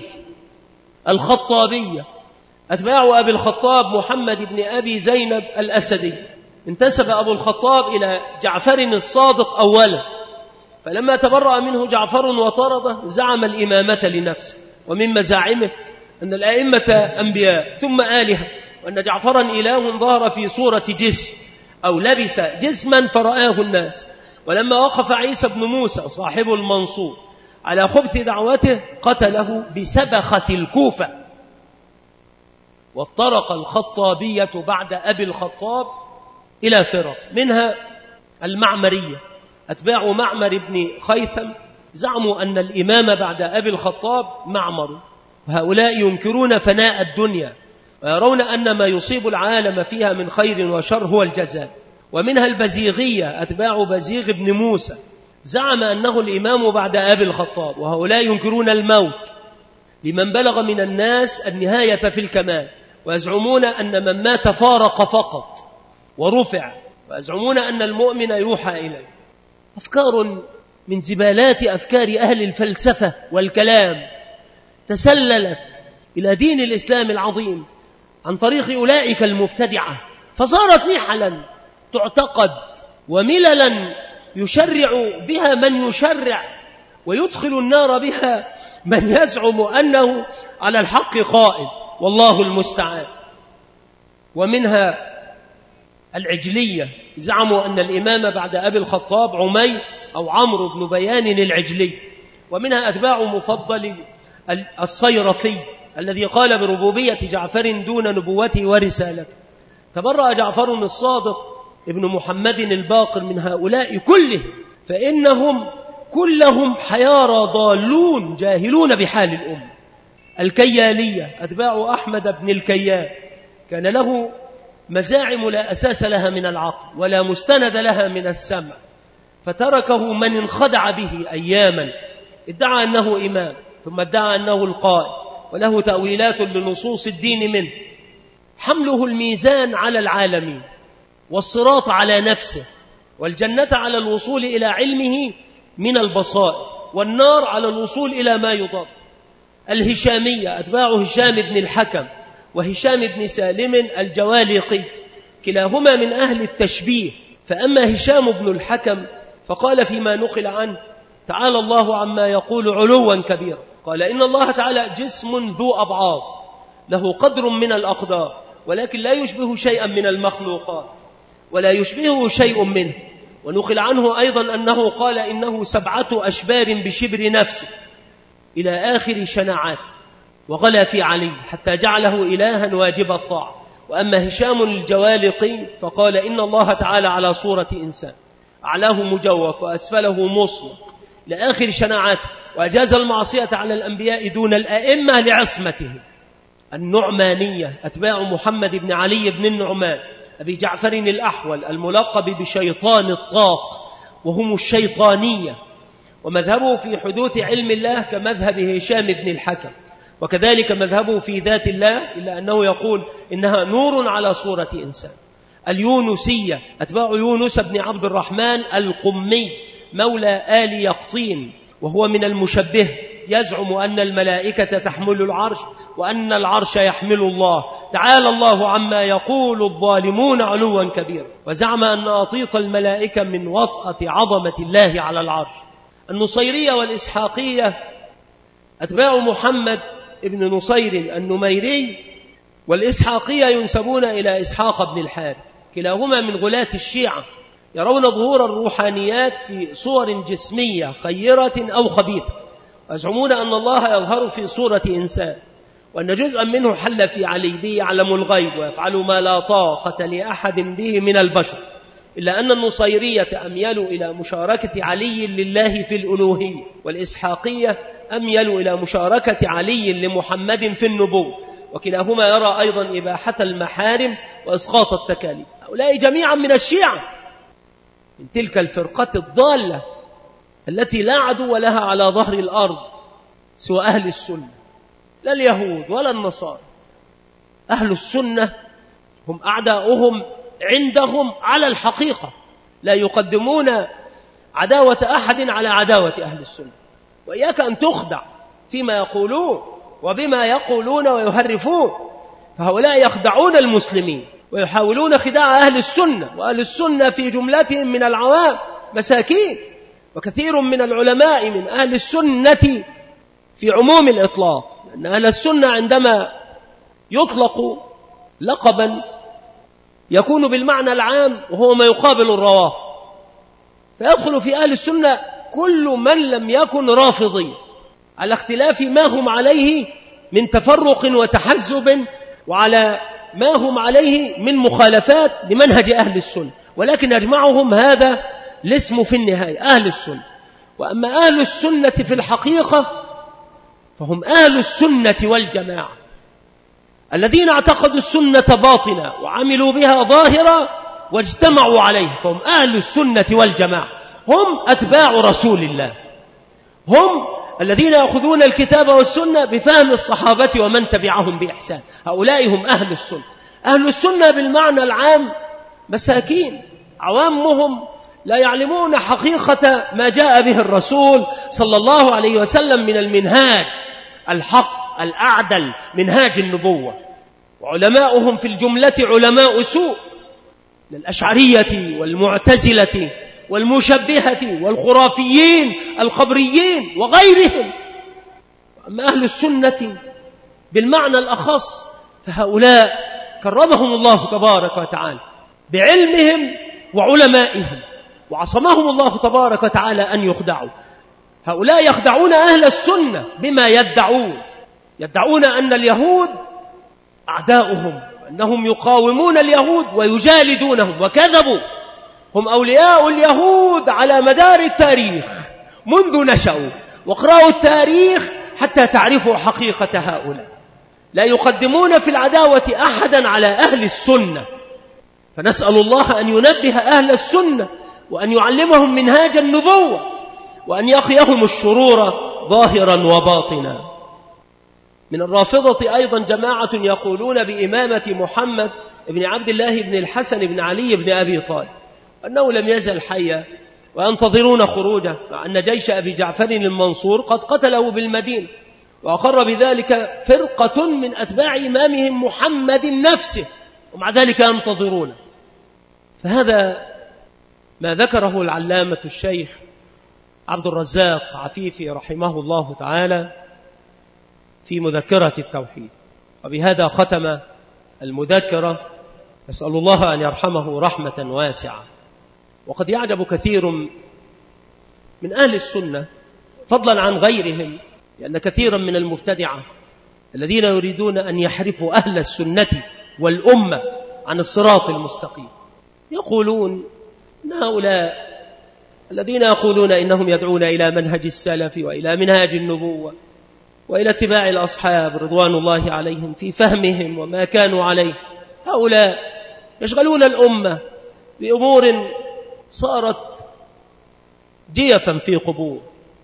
الخطابية أتباع أبي الخطاب محمد بن أبي زينب الأسدي، انتسب أبو الخطاب إلى جعفر الصادق أولا، فلما تبرأ منه جعفر وطرده زعم الإمامة لنفسه، ومن مزاعمه أن الأئمة أنبياء ثم آلهة، وأن جعفرا إله ظهر في صورة جسم أو لبس جسما فرآه الناس. ولما وقف عيسى بن موسى صاحب المنصور على خبث دعوته قتله بسبخة الكوفة. وافترق الخطابية بعد أبي الخطاب إلى فرق، منها المعمرية أتباع معمر بن خيثم، زعموا أن الإمام بعد أبي الخطاب معمر، وهؤلاء ينكرون فناء الدنيا ويرون أن ما يصيب العالم فيها من خير وشر هو الجزاء. ومنها البزيغية أتباع بزيغ بن موسى، زعم أنه الإمام بعد أبي الخطاب، وهؤلاء ينكرون الموت لمن بلغ من الناس النهاية في الكمال، ويزعمون أن من مات فارق فقط ورفع، ويزعمون أن المؤمن يوحى إليه. أفكار من زبالات أفكار أهل الفلسفة والكلام تسللت إلى دين الإسلام العظيم عن طريق أولئك المبتدعة، فصارت نحلا تعتقد ومللا يشرع بها من يشرع، ويدخل النار بها من يزعم أنه على الحق قائم، والله المستعان. ومنها العجلية، زعموا أن الإمام بعد أبي الخطاب عمير أو عمرو بن بيان العجلي. ومنها أتباع مفضل الصيرفي الذي قال بربوبية جعفر دون نبوته ورسالته. تبرأ جعفر الصادق ابن محمد الباقر من هؤلاء كله، فإنهم كلهم حيارى ضالون جاهلون بحال الأمة. الكيالية أتباع أحمد بن الكيال، كان له مزاعم لا أساس لها من العقل ولا مستند لها من السمع، فتركه من انخدع به أياما، ادعى أنه إمام ثم ادعى أنه القائد، وله تأويلات لنصوص الدين منه. حمله الميزان على العالمين، والصراط على نفسه، والجنة على الوصول إلى علمه من البصائر، والنار على الوصول إلى ما يضر. الهشامية أتباع هشام بن الحكم وهشام بن سالم الجوالقي، كلاهما من أهل التشبيه. فأما هشام بن الحكم فقال فيما نقل عنه تعالى الله عما يقول علوا كبيرا، قال إن الله تعالى جسم ذو أبعاض له قدر من الأقدار، ولكن لا يشبه شيئا من المخلوقات ولا يشبهه شيء منه. ونقل عنه أيضا أنه قال إنه 7 أشبار بشبر نفسه إلى آخر شناعات، وغلا في علي حتى جعله إلها واجب الطاعة. وأما هشام الجوالقي فقال إن الله تعالى على صورة إنسان، أعلاه مجوف وأسفله مصلق إلى آخر شناعات، وأجاز المعصية على الأنبياء دون الأئمة لعصمتهم. النعمانية أتباع محمد بن علي بن النعمان أبي جعفر الأحول الملقب بشيطان الطاق، وهم الشيطانية، ومذهبه في حدوث علم الله كمذهب هشام بن الحكم، وكذلك مذهبه في ذات الله، إلا أنه يقول إنها نور على صورة إنسان. اليونسية أتباع يونس بن عبد الرحمن القمي مولى آل يقطين، وهو من المشبه، يزعم أن الملائكة تحمل العرش وأن العرش يحمل الله، تعالى الله عما يقول الظالمون علوا كبيرا، وزعم أن أطيط الملائكة من وطأة عظمة الله على العرش. النصيرية والإسحاقية أتباع محمد ابن نصير النميري، والإسحاقية ينسبون إلى إسحاق بن الحارث، كلاهما من غلاة الشيعة، يرون ظهور الروحانيات في صور جسمية خيرة أو خبيثة، ويزعمون أن الله يظهر في صورة إنسان، وأن جزءا منه حل في علي به يعلم الغيب ويفعل ما لا طاقة لأحد به من البشر، إلا أن النصيرية أميلوا إلى مشاركة علي لله في الألوهية، والإسحاقية أميلوا إلى مشاركة علي لمحمد في النبوة، وكلاهما يرى أيضا إباحة المحارم وإسقاط التكاليف. هؤلاء جميعا من الشيعة، من تلك الفرقة الضالة التي لا عدو لها على ظهر الأرض سوى أهل السنة، لا اليهود ولا النصارى. أهل السنة هم أعداؤهم عندهم على الحقيقة، لا يقدمون عداوة أحد على عداوة أهل السنة، وإياك أن تخدع فيما يقولون وبما يقولون ويهرفون، فهؤلاء يخدعون المسلمين ويحاولون خداع أهل السنة، وأهل السنة في جملتهم من العوام مساكين، وكثير من العلماء من أهل السنة في عموم الإطلاق، لأن أهل السنة عندما يطلق لقبا يكون بالمعنى العام وهو ما يقابل الروافض، فيدخل في أهل السنة كل من لم يكن رافضي، على اختلاف ما هم عليه من تفرق وتحزب، وعلى ما هم عليه من مخالفات لمنهج أهل السنة، ولكن يجمعهم هذا الاسم في النهاية أهل السنة. وأما أهل السنة في الحقيقة فهم أهل السنة والجماعة، الذين اعتقدوا السنة باطنة وعملوا بها ظاهرة واجتمعوا عليه، فهم أهل السنة والجماعة، هم أتباع رسول الله، هم الذين يأخذون الكتاب والسنة بفهم الصحابة ومن تبعهم بإحسان، هؤلاء هم أهل السنة. أهل السنة بالمعنى العام مساكين، عوامهم لا يعلمون حقيقة ما جاء به الرسول صلى الله عليه وسلم من المنهاج الحق الأعدل، منهاج النبوة، وعلماؤهم في الجملة علماء سوء، الأشعرية والمعتزلة والمشبهة والخرافيين القبريين وغيرهم. أما أهل السنة بالمعنى الأخص فهؤلاء كرمهم الله تبارك وتعالى بعلمهم وعلمائهم، وعصمهم الله تبارك وتعالى أن يخدعوا. هؤلاء يخدعون أهل السنة بما يدعون أن اليهود أعداؤهم، أنهم يقاومون اليهود ويجالدونهم، وكذبوا، هم أولياء اليهود على مدار التاريخ منذ نشأوا، واقرأوا التاريخ حتى تعرفوا حقيقة هؤلاء. لا يقدمون في العداوة أحدا على أهل السنة، فنسأل الله أن ينبه أهل السنة وأن يعلمهم منهاج النبوة، وأن يقيهم الشرور ظاهرا وباطنا. من الرافضة أيضا جماعة يقولون بإمامة محمد بن عبد الله بن الحسن بن علي بن أبي طالب، أنه لم يزل حيا وينتظرون خروجه، مع أن جيش أبي جعفر المنصور قد قتله بالمدينة، وأقر بذلك فرقة من أتباع إمامهم محمد نفسه، ومع ذلك ينتظرون. فهذا ما ذكره العلامة الشيخ عبد الرزاق عفيفي رحمه الله تعالى في مذكرة التوحيد، وبهذا ختم المذكرة، نسأل الله أن يرحمه رحمة واسعة. وقد يعجب كثير من أهل السنة فضلا عن غيرهم، لأن كثيرا من المبتدعة الذين يريدون أن يحرفوا أهل السنة والأمة عن الصراط المستقيم يقولون إن هؤلاء الذين يقولون إنهم يدعون إلى منهج السلف وإلى منهج النبوة وإلى اتباع الأصحاب رضوان الله عليهم في فهمهم وما كانوا عليه، هؤلاء يشغلون الأمة بأمور صارت جيفا في قبور،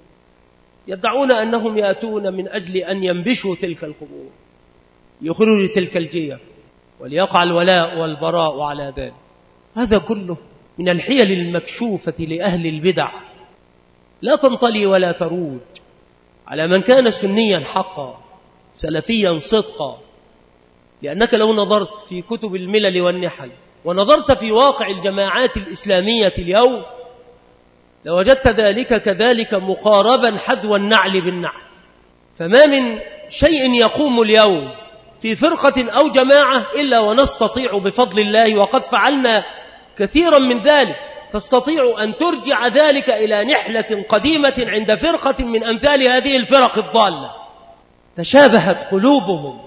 يدعون أنهم يأتون من أجل أن ينبشوا تلك القبور، يخرجوا تلك الجيف، وليقع الولاء والبراء على ذلك. هذا كله من الحيل المكشوفة لأهل البدع، لا تنطلي ولا تروج على من كان سنيا حقا سلفيا صدقا. لأنك لو نظرت في كتب الملل والنحل ونظرت في واقع الجماعات الإسلامية اليوم لوجدت ذلك كذلك مقاربا حذو النعل بالنعل. فما من شيء يقوم اليوم في فرقة أو جماعة إلا ونستطيع بفضل الله، وقد فعلنا كثيرا من ذلك، تستطيع أن ترجع ذلك إلى نحلة قديمة عند فرقة من أمثال هذه الفرق الضالة، تشابهت قلوبهم،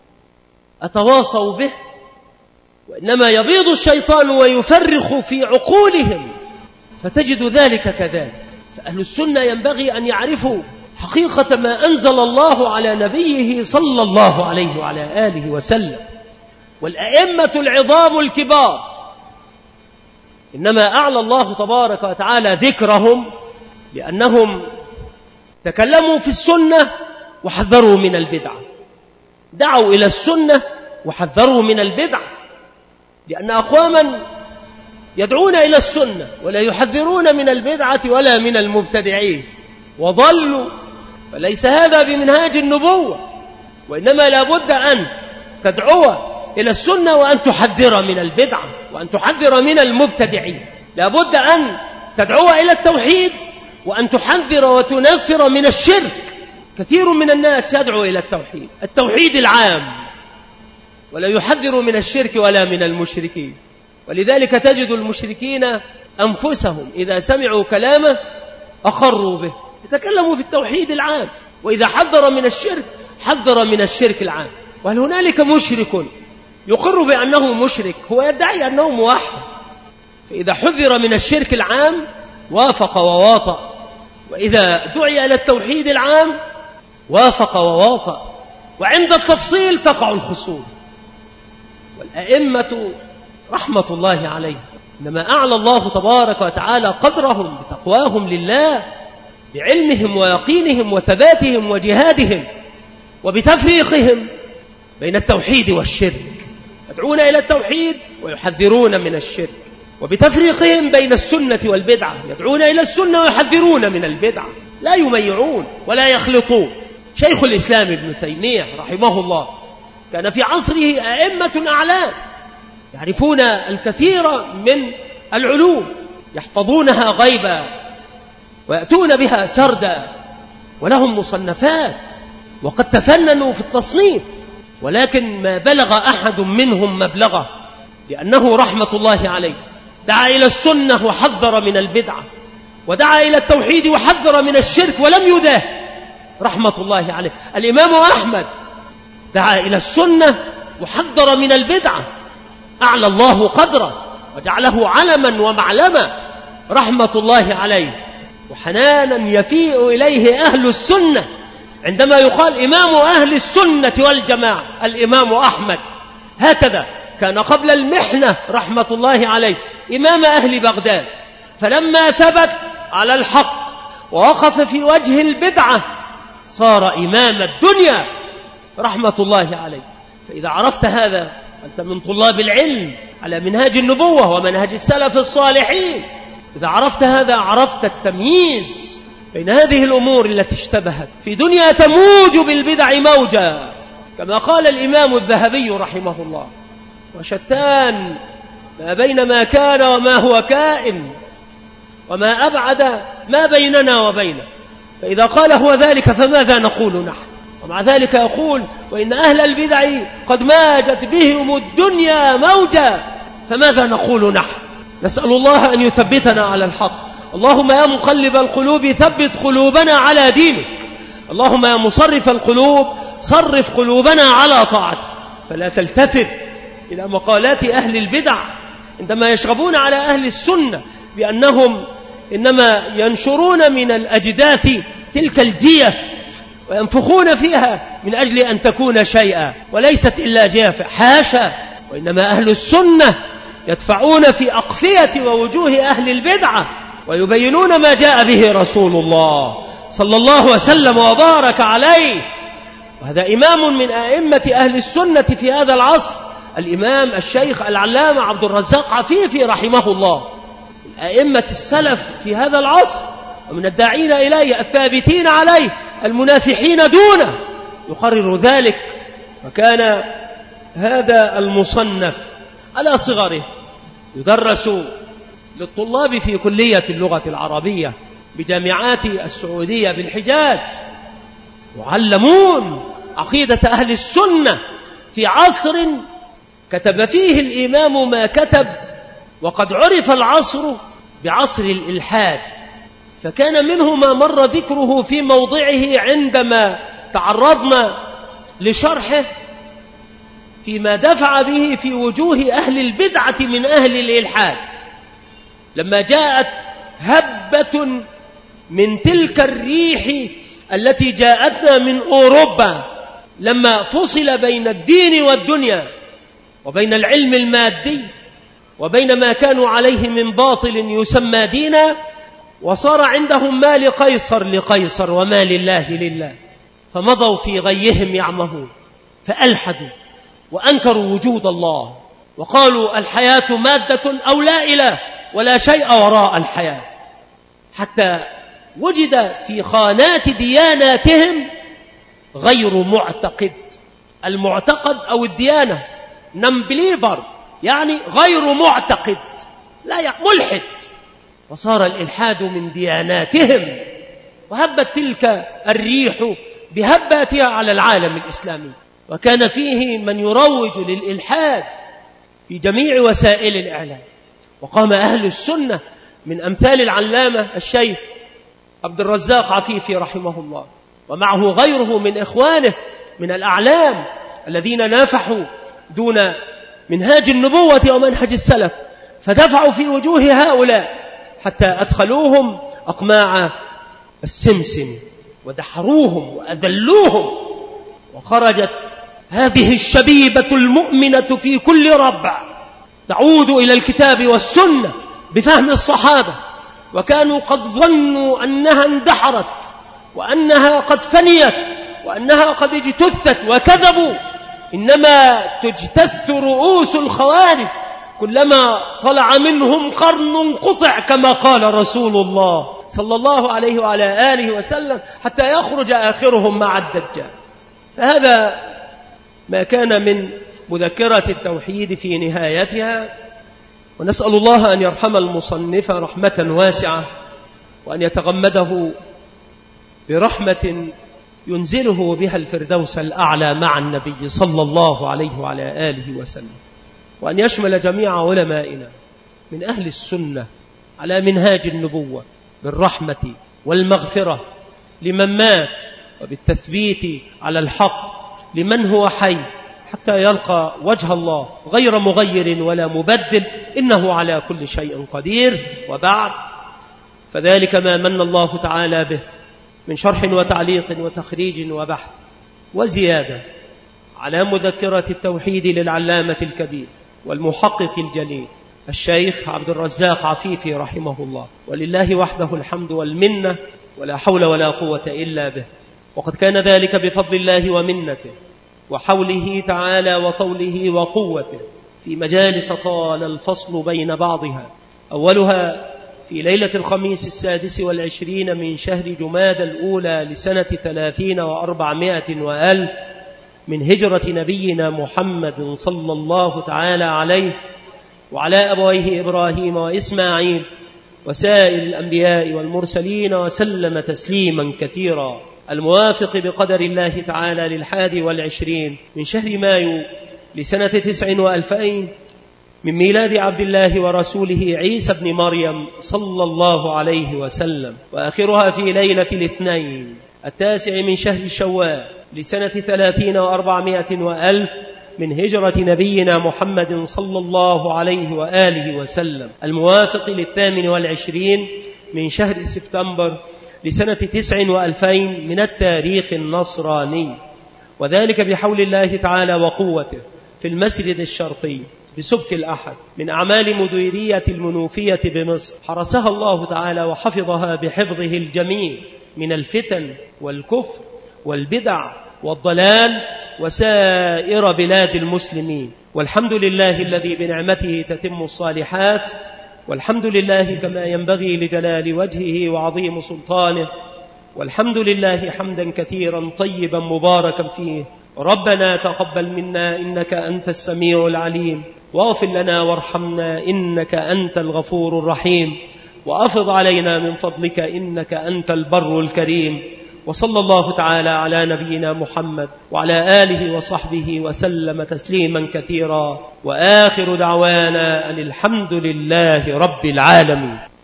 أتواصوا به، وإنما يبيض الشيطان ويفرخ في عقولهم، فتجد ذلك كذلك. فأهل السنة ينبغي أن يعرفوا حقيقة ما أنزل الله على نبيه صلى الله عليه وعلى آله وسلم. والأئمة العظام الكبار إنما أعلى الله تبارك وتعالى ذكرهم لأنهم تكلموا في السنة وحذروا من البدعة، دعوا إلى السنة وحذروا من البدعة. لأن أقواما يدعون إلى السنة ولا يحذرون من البدعة ولا من المبتدعين وضلوا، فليس هذا بمنهاج النبوة، وإنما لابد أن تدعو إلى السنة وأن تحذر من البدعة وأن تحذر من المبتدعين. لابد أن تدعو إلى التوحيد وأن تحذر وتنفر من الشرك. كثير من الناس يدعو إلى التوحيد العام، ولا يحذر من الشرك ولا من المشركين. ولذلك تجد المشركين أنفسهم إذا سمعوا كلامه أخروا به، يتكلموا في التوحيد العام، وإذا حذر من الشرك حذر من الشرك العام. وهل هنالك مشرك يقر بأنه مشرك هو يدعي أنه موحد؟ فإذا حذر من الشرك العام وافق وواطأ، وإذا دعي إلى التوحيد العام وافق وواطأ، وعند التفصيل تقع الخصوم. والأئمة رحمة الله عليه إنما أعلى الله تبارك وتعالى قدرهم بتقواهم لله، بعلمهم ويقينهم وثباتهم وجهادهم، وبتفريقهم بين التوحيد والشرك. يدعون إلى التوحيد ويحذرون من الشرك، وبتفريقهم بين السنة والبدعة، يدعون إلى السنة ويحذرون من البدعة، لا يميعون ولا يخلطون. شيخ الإسلام ابن تيمية رحمه الله كان في عصره أئمة أعلام يعرفون الكثير من العلوم، يحفظونها غيبا ويأتون بها سردا، ولهم مصنفات وقد تفننوا في التصنيف، ولكن ما بلغ أحد منهم مبلغه، لأنه رحمة الله عليه دعا إلى السنة وحذر من البدعة، ودعا إلى التوحيد وحذر من الشرك ولم يداه، رحمة الله عليه. الإمام أحمد دعا إلى السنة وحذر من البدعة، أعلى الله قدره وجعله علما ومعلما، رحمة الله عليه. وحنانا يفيء إليه أهل السنة عندما يقال إمام أهل السنة والجماعة الإمام أحمد. هكذا كان قبل المحنة رحمة الله عليه إمام أهل بغداد، فلما ثبت على الحق ووقف في وجه البدعة صار إمام الدنيا رحمة الله عليه. فإذا عرفت هذا أنت من طلاب العلم على منهاج النبوة ومنهج السلف الصالحين. إذا عرفت هذا عرفت التمييز بين هذه الأمور التي اشتبهت في دنيا تموج بالبدع موجا، كما قال الإمام الذهبي رحمه الله: وشتان ما بين ما كان وما هو كائن، وما أبعد ما بيننا وبينه. فإذا قال هو ذلك فماذا نقول نحن؟ ومع ذلك يقول: وإن أهل البدع قد ماجت بهم الدنيا موجا، فماذا نقول نحن؟ نسأل الله أن يثبتنا على الحق. اللهم يا مقلب القلوب ثبت قلوبنا على دينك. اللهم يا مصرف القلوب صرف قلوبنا على طاعتك. فلا تلتفت إلى مقالات أهل البدع عندما يشغبون على أهل السنة بأنهم إنما ينشرون من الأجداث تلك الجيف وينفخون فيها من أجل أن تكون شيئا، وليست إلا جيف، حاشا. وإنما أهل السنة يدفعون في أقفية ووجوه أهل البدعة ويبينون ما جاء به رسول الله صلى الله وسلم وبارك عليه. وهذا إمام من أئمة أهل السنة في هذا العصر، الإمام الشيخ العلامة عبد الرزاق عفيفي رحمه الله، من أئمة السلف في هذا العصر ومن الداعين إليه الثابتين عليه المنافحين دونه، يقرر ذلك. وكان هذا المصنف على صغره يدرس للطلاب في كلية اللغة العربية بجامعات السعودية بالحجاز، يعلمون عقيدة أهل السنة في عصر كتب فيه الإمام ما كتب، وقد عرف العصر بعصر الإلحاد. فكان منه ما مر ذكره في موضعه عندما تعرضنا لشرحه فيما دفع به في وجوه أهل البدعة من أهل الإلحاد، لما جاءت هبة من تلك الريح التي جاءتنا من أوروبا، لما فصل بين الدين والدنيا وبين العلم المادي وبين ما كانوا عليه من باطل يسمى دينا، وصار عندهم ما لقيصر لقيصر وما لله لله، فمضوا في غيهم يعمهون، فألحدوا وأنكروا وجود الله، وقالوا الحياة مادة أو لا إله ولا شيء وراء الحياة، حتى وجد في خانات دياناتهم غير معتقد. المعتقد أو الديانة non-believer، يعني غير معتقد، لا ملحد، وصار الإلحاد من دياناتهم، وهبت تلك الريح بهباتها على العالم الإسلامي. وكان فيه من يروج للإلحاد في جميع وسائل الإعلام، وقام أهل السنة من أمثال العلامة الشيخ عبد الرزاق عفيفي رحمه الله، ومعه غيره من إخوانه من الأعلام الذين نافحوا دون منهاج النبوة ومنهج السلف، فدفعوا في وجوه هؤلاء حتى أدخلوهم أقماع السمسم ودحروهم وأذلوهم، وخرجت هذه الشبيبة المؤمنة في كل ربع تعود إلى الكتاب والسنة بفهم الصحابة، وكانوا قد ظنوا أنها اندحرت وأنها قد فنيت وأنها قد اجتثت، وكذبوا. إنما تجتث رؤوس الخوارج كلما طلع منهم قرن قطع، كما قال رسول الله صلى الله عليه وعلى آله وسلم، حتى يخرج آخرهم مع الدجال. فهذا ما كان من مذكرة التوحيد في نهايتها، ونسأل الله أن يرحم المصنف رحمة واسعة، وأن يتغمده برحمة ينزله بها الفردوس الأعلى مع النبي صلى الله عليه وعلى آله وسلم، وأن يشمل جميع علمائنا من أهل السنة على منهاج النبوة بالرحمة والمغفرة لمن مات، وبالتثبيت على الحق لمن هو حي، حتى يلقى وجه الله غير مغير ولا مبدل، إنه على كل شيء قدير. وبعد، فذلك ما من الله تعالى به من شرح وتعليق وتخريج وبحث وزيادة على مذكرة التوحيد للعلامة الكبير والمحقق الجليل الشيخ عبد الرزاق عفيفي رحمه الله. ولله وحده الحمد والمنة، ولا حول ولا قوة إلا به. وقد كان ذلك بفضل الله ومنته وحوله تعالى وطوله وقوته في مجالس طال الفصل بين بعضها، أولها في ليلة الخميس 26 من شهر جماد الأولى لسنة 30 و400 وألف من هجرة نبينا محمد صلى الله تعالى عليه وعلى أبويه إبراهيم وإسماعيل وسائر الأنبياء والمرسلين وسلم تسليما كثيرا، الموافق بقدر الله تعالى ل21 من شهر مايو لسنة 29 من ميلاد عبد الله ورسوله عيسى بن مريم صلى الله عليه وسلم، وآخرها في ليلة الاثنين 9 من شهر شوال لسنة 30 و400 وألف من هجرة نبينا محمد صلى الله عليه وآله وسلم، الموافق 28 من شهر سبتمبر لسنة 9 و2000 من التاريخ النصراني، وذلك بحول الله تعالى وقوته في المسجد الشرقي بسبك الأحد من أعمال مديرية المنوفية بمصر، حرسها الله تعالى وحفظها بحفظه الجميل من الفتن والكفر والبدع والضلال وسائر بلاد المسلمين. والحمد لله الذي بنعمته تتم الصالحات، والحمد لله كما ينبغي لجلال وجهه وعظيم سلطانه، والحمد لله حمدا كثيرا طيبا مباركا فيه. ربنا تقبل منا إنك أنت السميع العليم، واغفر لنا وارحمنا إنك أنت الغفور الرحيم، وأفض علينا من فضلك إنك أنت البر الكريم. وصلى الله تعالى على نبينا محمد وعلى آله وصحبه وسلم تسليما كثيرا، وآخر دعوانا أن الحمد لله رب العالمين.